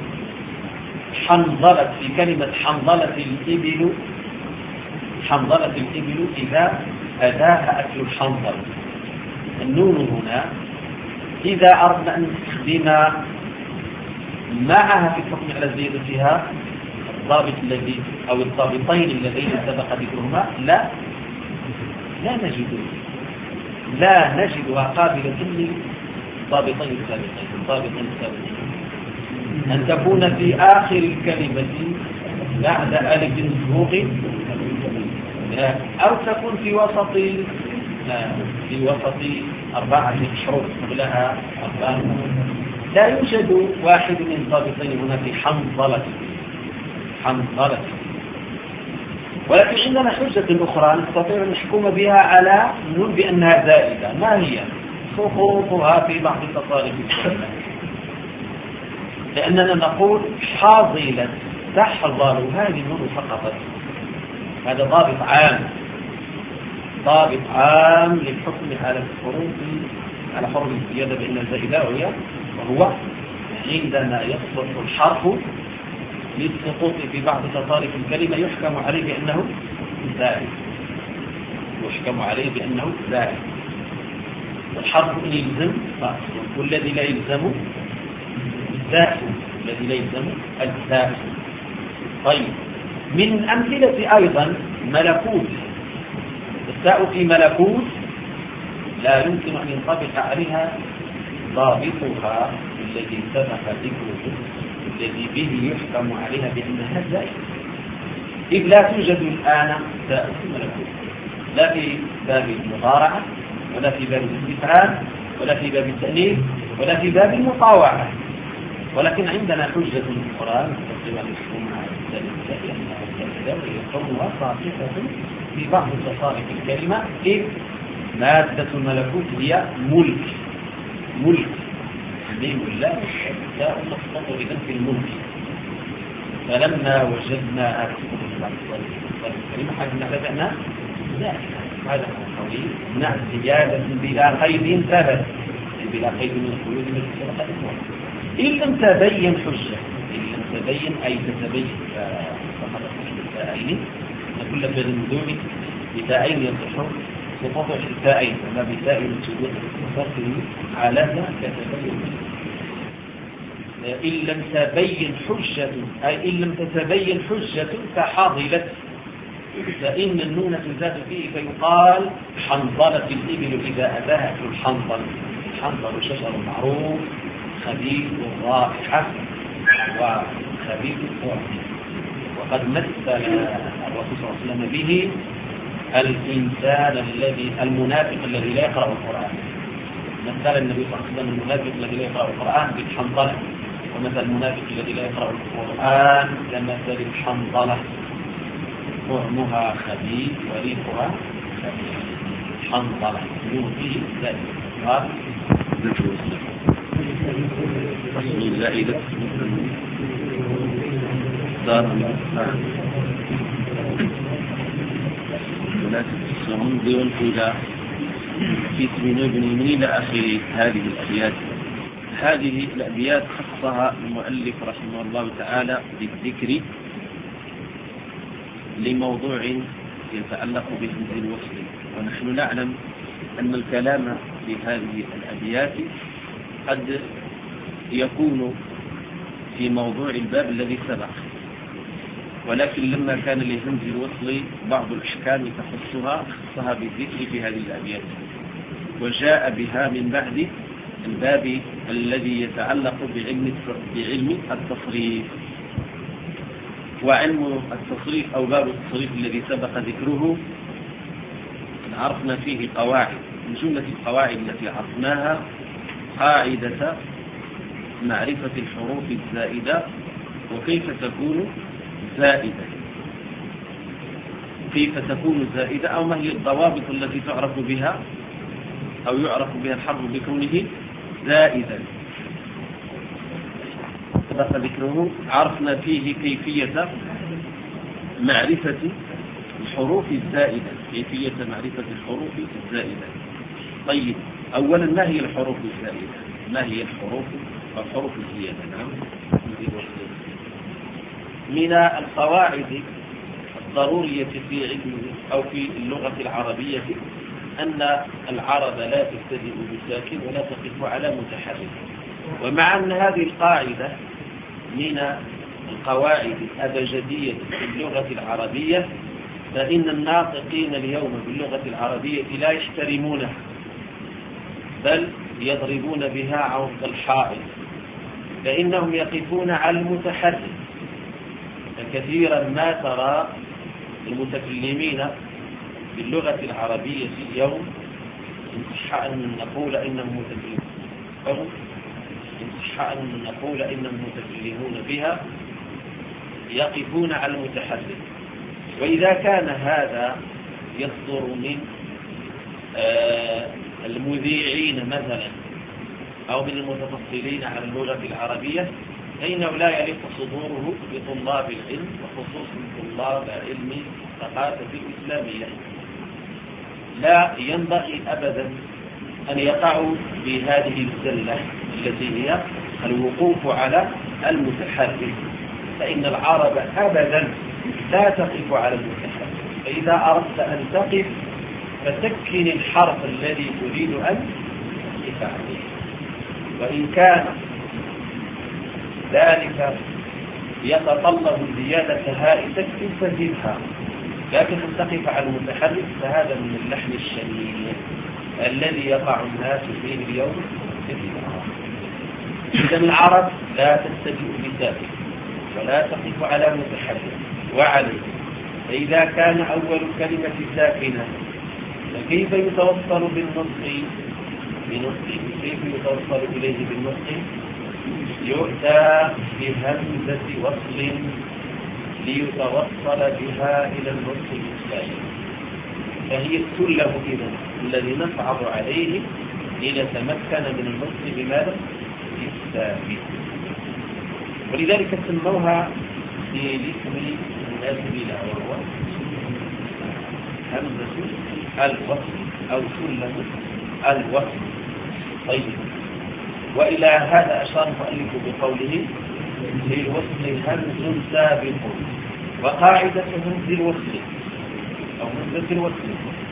حنظلة في كلمة حنظلة الإبل حنظلة الإبل إذا أداها أكل الحنظل. النون هنا إذا أردنا أن نستخدم معها في الحكم على زيادتها الضابط الذي أو الضابطين اللذين سبق ذكرهما لا لا نجد لا نجدها قابلة للضابطين السابقين. الضابطين السابقين أن تكون في آخر الكلمة بعد ألف مسبوق أو تكون في وسط في وسط أربعة حروف قبلها أربعة. لا يوجد واحد من الضابطين هنا في حنظلة حنظلة. ولكن عندنا حجة أخرى نستطيع أن نحكم بها على نون بأنها زائدة. ما هي؟ سقوطها في بعض تصاريف الكلمة. لأننا نقول حاضلة تحضر هذه النون سقطت. هذا ضابط عام ضابط عام للحكم على الحروف على حروف الزيادة بأنها زائدة وهي وهو عندما يسقط الحرف للسقوط في بعض تصاريف الكلمة يحكم عليه بأنه زائد يحكم عليه بأنه زائد. والحرف إن يلزم فأصل والذي لا يلزم الزائد الذي لا يلزم الزائد. طيب من أمثلة أيضا ملكوت. التاء في ملكوت لا يمكن أن ينطبق عليها ضابطها الذي سبق ذكره الذي به يحكم عليها بأنها زائدة، إذ لا توجد الآن تاء في ملكوت، لا في باب المضارعة ولا في باب الاستفهام ولا في باب التأنيث ولا في باب المطاوعة. ولكن عندنا حجة أخرى تقريبا نحكم على ذلك لأنها كذا ويكونها صاحبة في بعض تصاريف الكلمة، إذ مادة الملكوت هي ملك. ملك ميم الله تاء تخطط إذن في الملك. فلما وجدنا الكلمة حكمنا بأنها زائدة. هذا هو القول. نعم زيادة بلا قيد ثبت، بلا قيد من القيود التي سبقت الوقت. إن لم تبين حجة، إن لم تبين أي تتبين فقط التاءين، كل بالمدون بتاءين يصح صفات التاءين وما بتاء السجود تصرف على ذاك تبين. إن لم تبين حجة أي إن لم تتبين حجة فحاضلت، فإن النون تزاد فيه فيقال حنظلت الإبل إذا أباها الحنظل. الحنظل شجر معروف خبيث الرائحة وخبيث الطعم، وقد مثل الرسول صلى الله عليه وسلم به الإنسان الذي المنافق الذي لا يقرأ القرآن. مثل النبي صلى الله عليه وسلم المنافق الذي لا يقرأ القرآن بالحنظلة، ومثل المنافق الذي لا يقرأ القرآن كمثل الحنظلة طعمها خبيث وريحها خبيث. حنظلة يوفي ذلك أصل زائدة دار ولا تتسهم ذي والفلاح في اسم ابن من إلى آخر هذه الأبيات. هذه الأبيات خصها المؤلف رحمه الله تعالى بالذكر لموضوع يتعلق بهمز الوصل، ونحن نعلم أن الكلام في هذه الأبيات قد يكون في موضوع الباب الذي سبق، ولكن لما كان لهمز الوصل بعض الأحكام تخصها خصها بالذكر في هذه الأبيات، وجاء بها من بعد الباب الذي يتعلق بعلم بعلم التصريف. وعلم التصريف أو باب التصريف الذي سبق ذكره عرفنا فيه قواعد. من جملة القواعد التي عرفناها قاعدة معرفة الحروف الزائدة وكيف تكون زائدة، كيف تكون زائدة أو ما هي الضوابط التي تعرف بها أو يعرف بها الحرف بكونه زائدا. سبق ذكره عرفنا فيه كيفية معرفة الحروف الزائدة، كيفية معرفة الحروف الزائدة. طيب أولا ما هي الحروف الزائدة؟ ما هي الحروف والحروف الزيادة؟ نعم. من القواعد الضرورية في علم أو في اللغة العربية أن العرب لا تبتدئ بساكن ولا تقف على متحرك. ومع أن هذه القاعدة من القواعد الأبجدية في اللغة العربية، فإن الناطقين اليوم باللغة العربية لا يحترمونها، بل يضربون بها عرض الحائط، فإنهم يقفون على المتحرك. فكثيرا ما ترى المتكلمين باللغة العربية اليوم إن صح أن نقول إنهم متكلمون إن صح أن نقول إنهم متكلمون بها يقفون على المتحرك. وإذا كان هذا يصدر من آه المذيعين مثلا أو من المتفصلين على اللغة العربية، فإنه لا يليق صدوره بطلاب العلم وخصوصا طلاب علم الثقافة الإسلامية. لا ينبغي أبدا أن يقعوا بهذه الزلة التي هي الوقوف على المتحرك، فإن العرب أبدا لا تقف على المتحرك. فإذا أردت أن تقف فتكن الحرف الذي تريد أن تقف عليه، وإن كان ذلك يتطلب زيادة هاء سكت فزدها، لكن أن تقف على المتحرك فهذا من اللحن الشنيع الذي يقع الناس فيه اليوم كثيرا. إذا العرب لا تستجيب بساكن ولا تقف على متحرك وعليه، فإذا كان أول كلمة ساكنة فكيف يتوصل بالنطق بنطق كيف يتوصل إليه بالنطق؟ يؤتى بهمزة وصل ليتوصل بها إلى النطق الإسلامي، فهي السلم إذن الذي نصعد عليه لنتمكن من النطق بماذا؟ بالثابت. ولذلك سموها بالاسم الناسب لها وهو همزة الوصل أو سلم الوصل. طيب، وإلى هذا أشار المؤلف بقوله للوصل همز سابق، وقاعدة همز الوصل أو همزة الوصل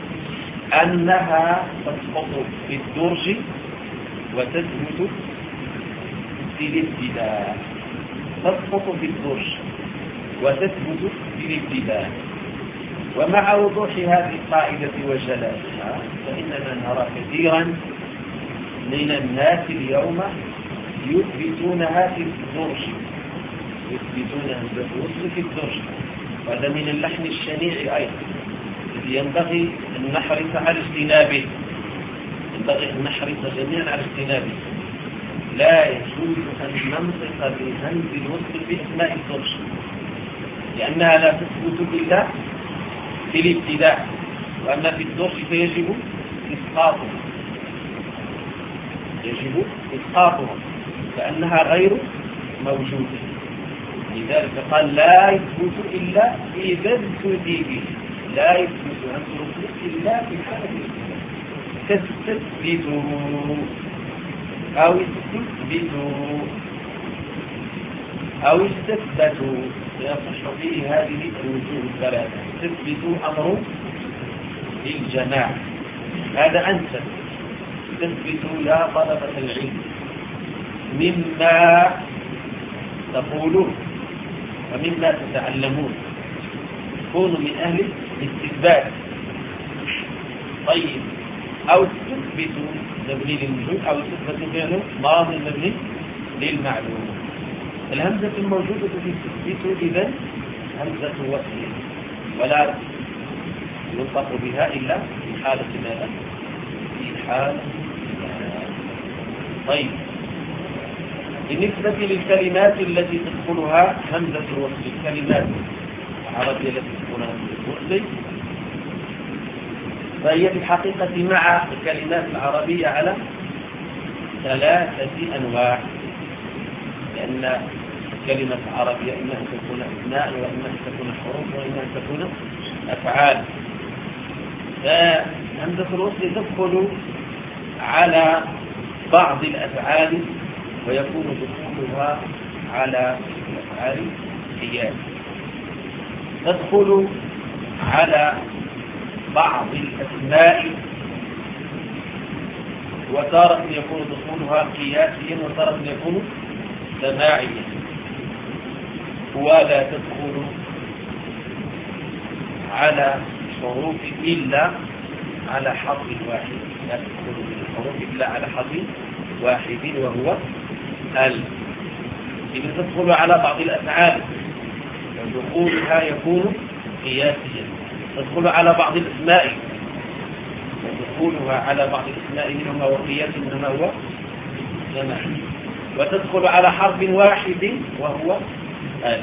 أنها تسقط في الدرج وتثبت في الابتداء، تسقط في الدرج وتثبت في الابتداء. ومع وضوح هذه القاعدة وجلالها فإننا نرى كثيرا من الناس اليوم يثبتونها في الدرج، يثبتون همزة الوصل في الدرج، وهذا من اللحن الشنيع أيضا الذي ينبغي أن نحرص على اجتنابه، ينبغي أن نحرص جميعا على اجتنابه. لا يجوز أن ننطق بهمز الوصل في أثناء الدرج، لأنها لا تثبت إلا في الابتداء، وأما في الدرج فيجب إسقاطها يجب إسقاطها لأنها غير موجودة. لذلك قال لا يثبت إلا إذا ابتدي به، لا يثبت همز الوصل إلا في حالة تثبت أو استثبتوا أو استثبتوا، يصح فيه هذه الوجوه الثلاثة. استثبتوا أمر للجماعة، هذا أنسب. استثبتوا يا طلبة العلم مما تقولون ومما تتعلمون، كونوا من أهل الاستثبات. طيب، أو استثبتوا مبني للوجود أو استثبتوا فعل ماضي مبني للمعلوم. الهمزة الموجودة في استثبتوا إذن همزة وصل، ولا ينطق بها إلا في حالة ماذا؟ في حالة. طيب، بالنسبة للكلمات التي تدخلها همزة الوصل، الكلمات العربية التي تدخلها همزة الوصل فهي في الحقيقة مع الكلمات العربية على ثلاثة أنواع، لأن الكلمة العربية إما أن تكون أسماء وإما أن تكون حروف وإما أن تكون أفعال. فهمزة الوصل تدخل على بعض الأفعال ويكون دخولها على الأفعال قياس، تدخل على بعض الأسماء وتارة يكون دخولها قياسيا وتارة يكون سماعيا، ولا تدخل على حروف إلا على حرف واحد، لا تدخل بالحروف إلا على حرف واحد وهو ال. إذا تدخل على بعض الأفعال ودخولها يكون قياسيا، تدخل على بعض الأسماء ودخولها على بعض الأسماء منهما وقياس منهما هو سماعي، وتدخل على حرف واحد وهو ال.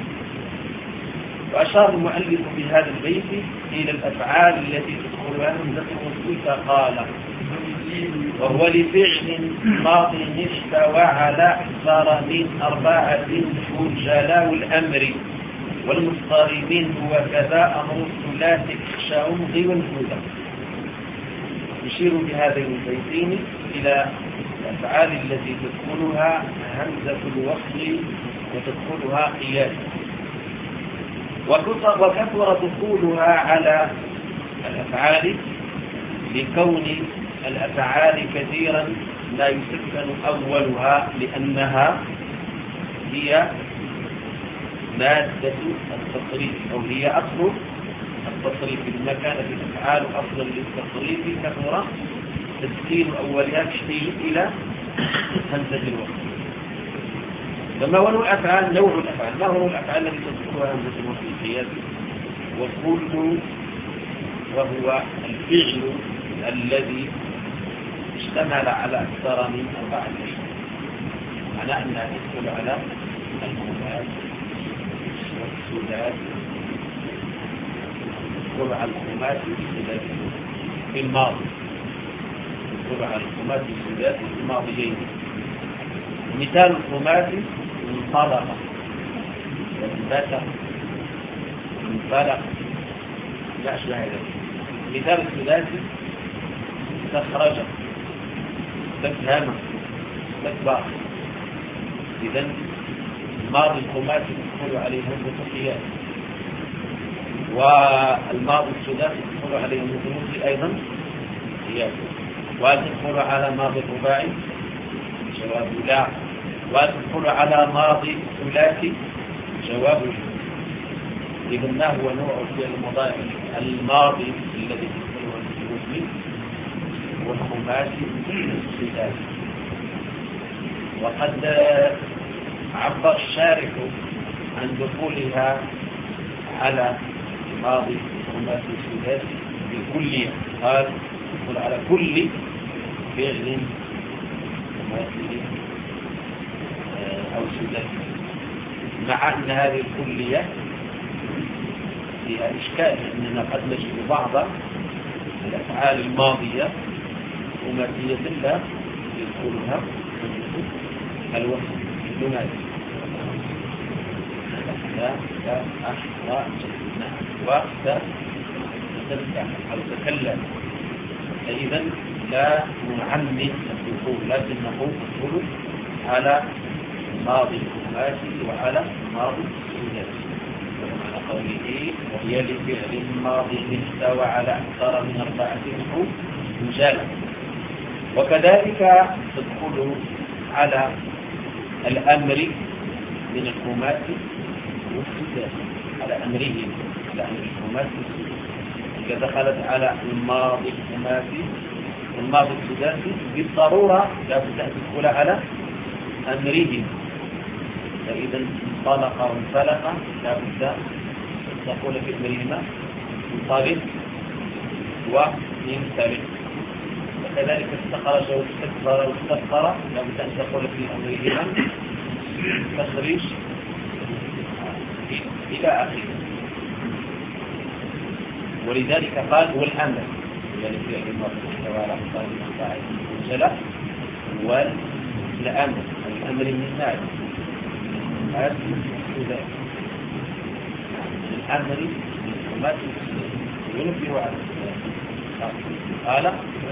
وأشار المؤلف بهذا البيت إلى الأفعال التي تدخلها همزة الوصل فقال: وهو لفعل ماض استوى على أكثر من أربعة جلاء الأمر والمضطربين وكذا أمر الثلاث إخشاء مضي والهدى. يشير بهذين البيتين إلى الأفعال التي تدخلها همزة الوصل وتدخلها قياس، وكثر دخولها على الأفعال لكون الأفعال كثيرا لا يسكن أولها، لأنها هي مادة التصريف أو هي أصل التصريف. لما كانت الأفعال أصلا للتصريف كثر تسكين أولها تحتاج إلى همزة الوصل. فما هو نوع الأفعال؟ نوع الأفعال. ما هو الأفعال التي تذكرها همزة الوصل القياسي؟ وكل وهو الفعل الذي اشتمل على أكثر من أربعة أشياء. معنى أنها تدخل على الخماس والسداد، تدخل على الخماس والسداد في الماضي، تدخل على الخماس والسداد في الماضيين. مثال الخماس انطلق وانبثق انطلق لا أشبه ذلك. مثال الثلاثي استخرج استفهم استكبر. إذن الماضي الخماسي تدخل عليه همزة القياس، والماضي الثلاثي تدخل عليه همزة أيضا قياس. وتدخل على ماضي الرباعي جواب لا، وتدخل على ماضي ثلاثي جواب لا. إذن ما هو نوع الفعل المضارع الماضي الذي تدخله الثلاثي والخماسي الثلاثي؟ وقد عبر الشارح عن دخولها على ماضي الخماسي الثلاثي بالكلية، قال تدخل على كل فعل خماسي أو ثلاثي، مع أن هذه الكلية فيها إشكال، لأننا قد نجد بعض الأفعال الماضية خماسية لا يدخلها الوصف اللمات لا لا أحرى وقت تتبع أو تكلم. فإذا لا نعمم الدخول، لكن نقول الدخول على ماضي الخماسي وعلى ماضي الثلاثي. ومعنى قوله وهي لفعل ماضي استوى على أكثر من أربعة حروف مجالة. وكذلك تدخل على الأمر من الخماسي والثلاثي، على أمرهم على أمر الخماسي والثلاثي. إذا دخلت على الماضي الخماسي والماضي الثلاثي بالضرورة لا بد أن تدخل على أمرهم. فإذا انطلق وانفلق لا بد أن تقول في أمرهما انطلق وينطلق. وكذلك استخرج واستكبر واستكبر لا بد أن تقول في أمرهما تخريج إلى آخره. ولذلك قال هو الأمر الذي في الماضي استوى على أكثر من أربعة منزلة، والأمر الأمر من الناس الأمر ما ينبه على قال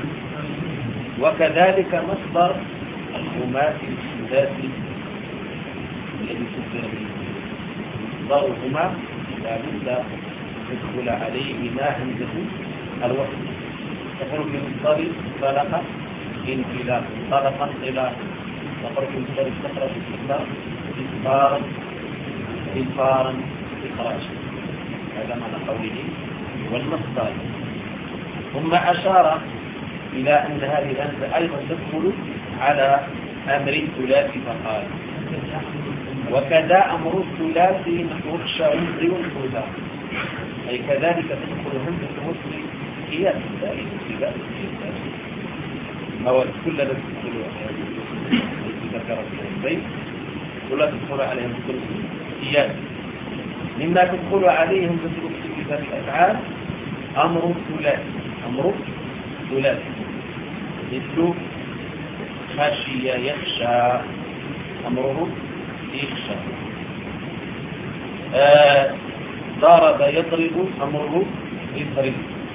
وكذلك مصدر الخماسي الثلاثي الذي تذكر به مصدرهما لا بد يدخل عليه ما همزة الوصل. تقول في مصدر انطلق انطلاق انطلق انطلاق. تقول في مصدر استخرج استخراج إنفارا إنفارا إخراج. هذا معنى قوله والمصدر. ثم أشار إلى أن هذه الهمزة أيضا تدخل على أمر الثلاثي فقال وكذا أمر الثلاثي نحو الشعوذ والخذا، أي كذلك تدخل همزة الوصل قياس ذلك في ذلك المواد كلها تدخل التي ذكرت في البيت ولا تدخل عليهم كل قياس. مما تدخل عليهم في ذات الأفعال أمر ثلاثي، أمر ثلاثي مثل خشي يخشى أمره يخشى. آه ضرب يضرب أمره يضرب.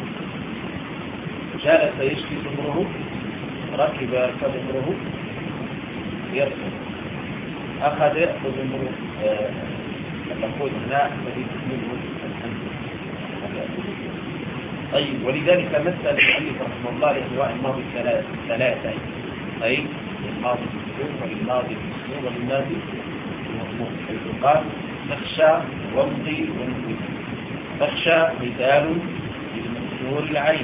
جالس يجلس أمره ركب يركب أمره يركب. أخذ يأخذ أمره الأخوذ هنا الذي منه الحمد. طيب ولذلك مثل المؤلف رحمه الله لأنواع الماضي ثلاثة، أي الماضي المسلوب والماضي المسلوب والماضي المضمون، حيث قال تخشى وامضي وانفذ. تخشى مثال للمكسور العين،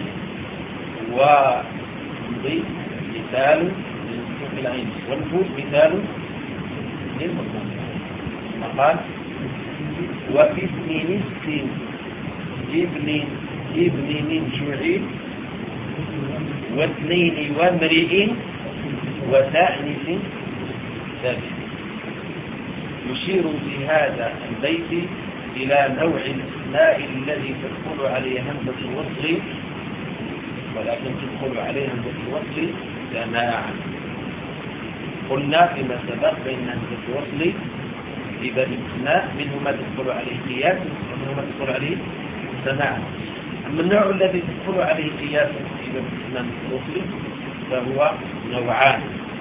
وامضي مثال للمفتوح العين، وانفذ مثال للمفتوح. قال وفي ابن نسك ابن ابن من جعيل واثنين وامرئ وتأنس ثابت. يشير في هذا البيت إلى نوع الأسماء الذي تدخل عليه همزة الوصل، ولكن تدخل عليه همزة الوصل سماعا. قلنا فيما سبق بأن همزة الوصل في باب الأسماء منه ما تدخل عليه قياس ومنه ما تدخل عليه سماعا. أما النوع الذي تدخل عليه قياس في باب الأسماء الوصل فهو نوعان،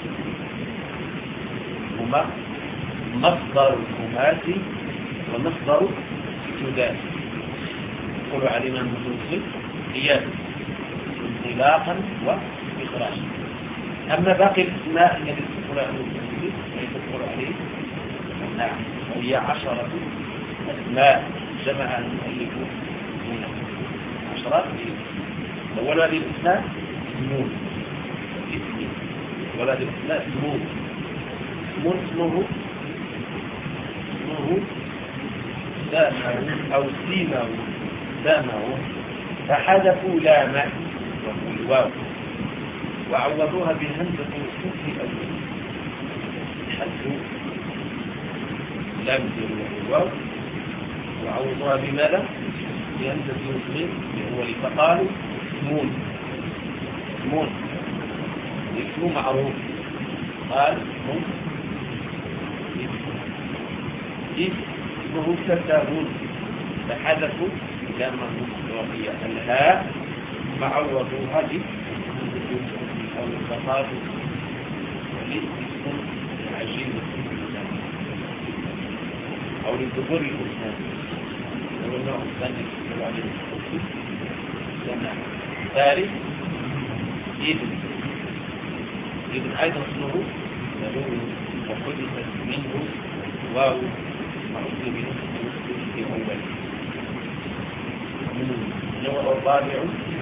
هما مصدر الخماسي ومصدر السداسي. يقول علينا المتوسط قياسا انطلاقا وإخراجا. أما باقي الأسماء التي تدخل عليه المتوسط فهي تدخل عليه نعم، وهي عشرة أسماء جمعها المؤلف هنا عشرات. الأول هذه الأسماء سمون، ولا هذه الأسماء سمون. سمون اسمه اسمه سامه أو سيمه سامه، فحذفوا لاما وهو الواو وعوضوها بهمزة الوصول في أول. حذفوا لام الواو وعوضوها بماذا؟ بهمزة الوصول في أول، فقالوا سمون. سمون اسمه معروف، قال سمون اسمه كتابون، فحذفوا لما وهي الهاء معوضوها أو الخطاب للاسم العجيب أو للذكور الأسنان. هو النوع الثاني يقول عليه السماع. ثالث ابن ابن أيضا اسمه ضروري وحدثت منه واو معروف منه في أول. النوع الرابع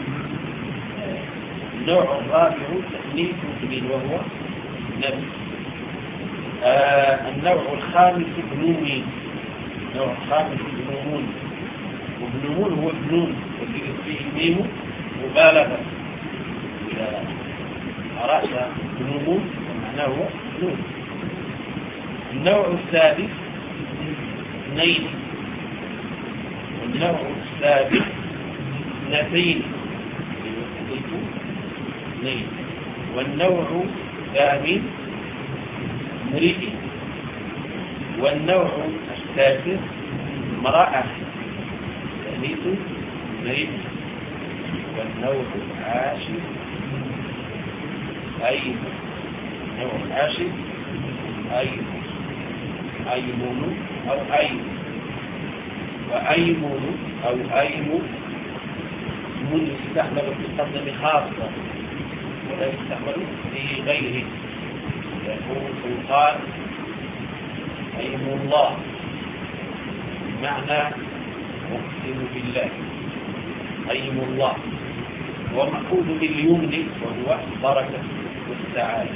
النوع الرابع تأنيث ابن وهو نفس. آه النوع الخامس ابنون. النوع الخامس ابنون، وابنون هو ابنون والذي فيه ميم مبالغة. إذا أرأت ابنون معناه هو ابنون. النوع السادس اثنين، والنوع السابع اثنتين اثنين، والنوع الثامن امرئ، والنوع التاسع امرأة ثالث امرئ، والنوع العاشر أيم. النوع العاشر أيم، أيمون أو أيم، وأيمون أو أيم من يستعمل في القسم خاصة ولا يستعمل في غيره. يقول قال أيم الله بمعنى أقسم بالله. أيم الله هو مأخوذ باليمن وهو بركة والسعادة.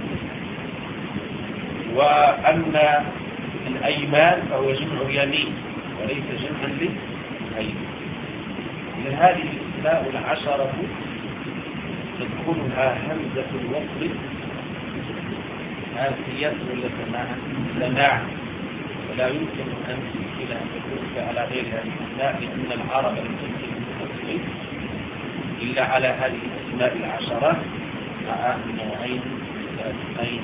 وأما الأيمان فهو جمع يمين وليس جمعا للأيم. من هذه الأسماء العشرة تدخلها همزة الوصل آسية ولا سماعا سماعا، ولا يمكن أن تدخل أن تكون على غير هذه الأسماء، لأن العرب لم تدخل بالتصريف إلا على هذه الأسماء العشرة مع نوعين ثالثين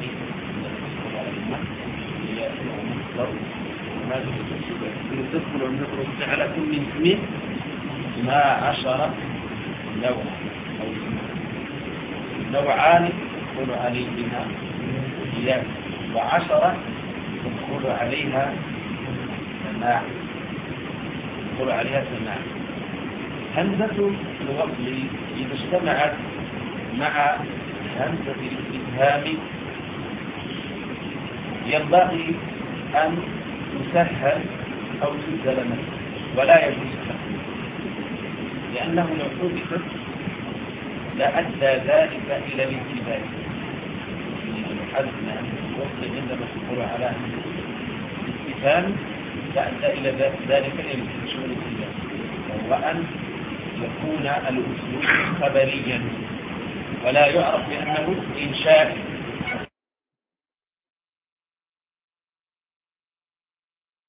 تدخل النقر على كل اسم ما عشر نوع أو نوعان تدخل عليهما قياس، وعشرة تدخل عليها سماع تدخل عليها سماع. همزة الوصل إذا اجتمعت مع همزة الاستفهام ينبغي أن تسهل أو تبدل منه ولا يجوز تحقيقه، لأنه لو حدثت لأدى ذلك إلى الانتباه. حدثنا أن الوصل عندما تقول على الاستفهام تأدى إلى ذلك الانتباه، وهو أن يكون الأسلوب خبريا ولا يعرف بأنه إنشاء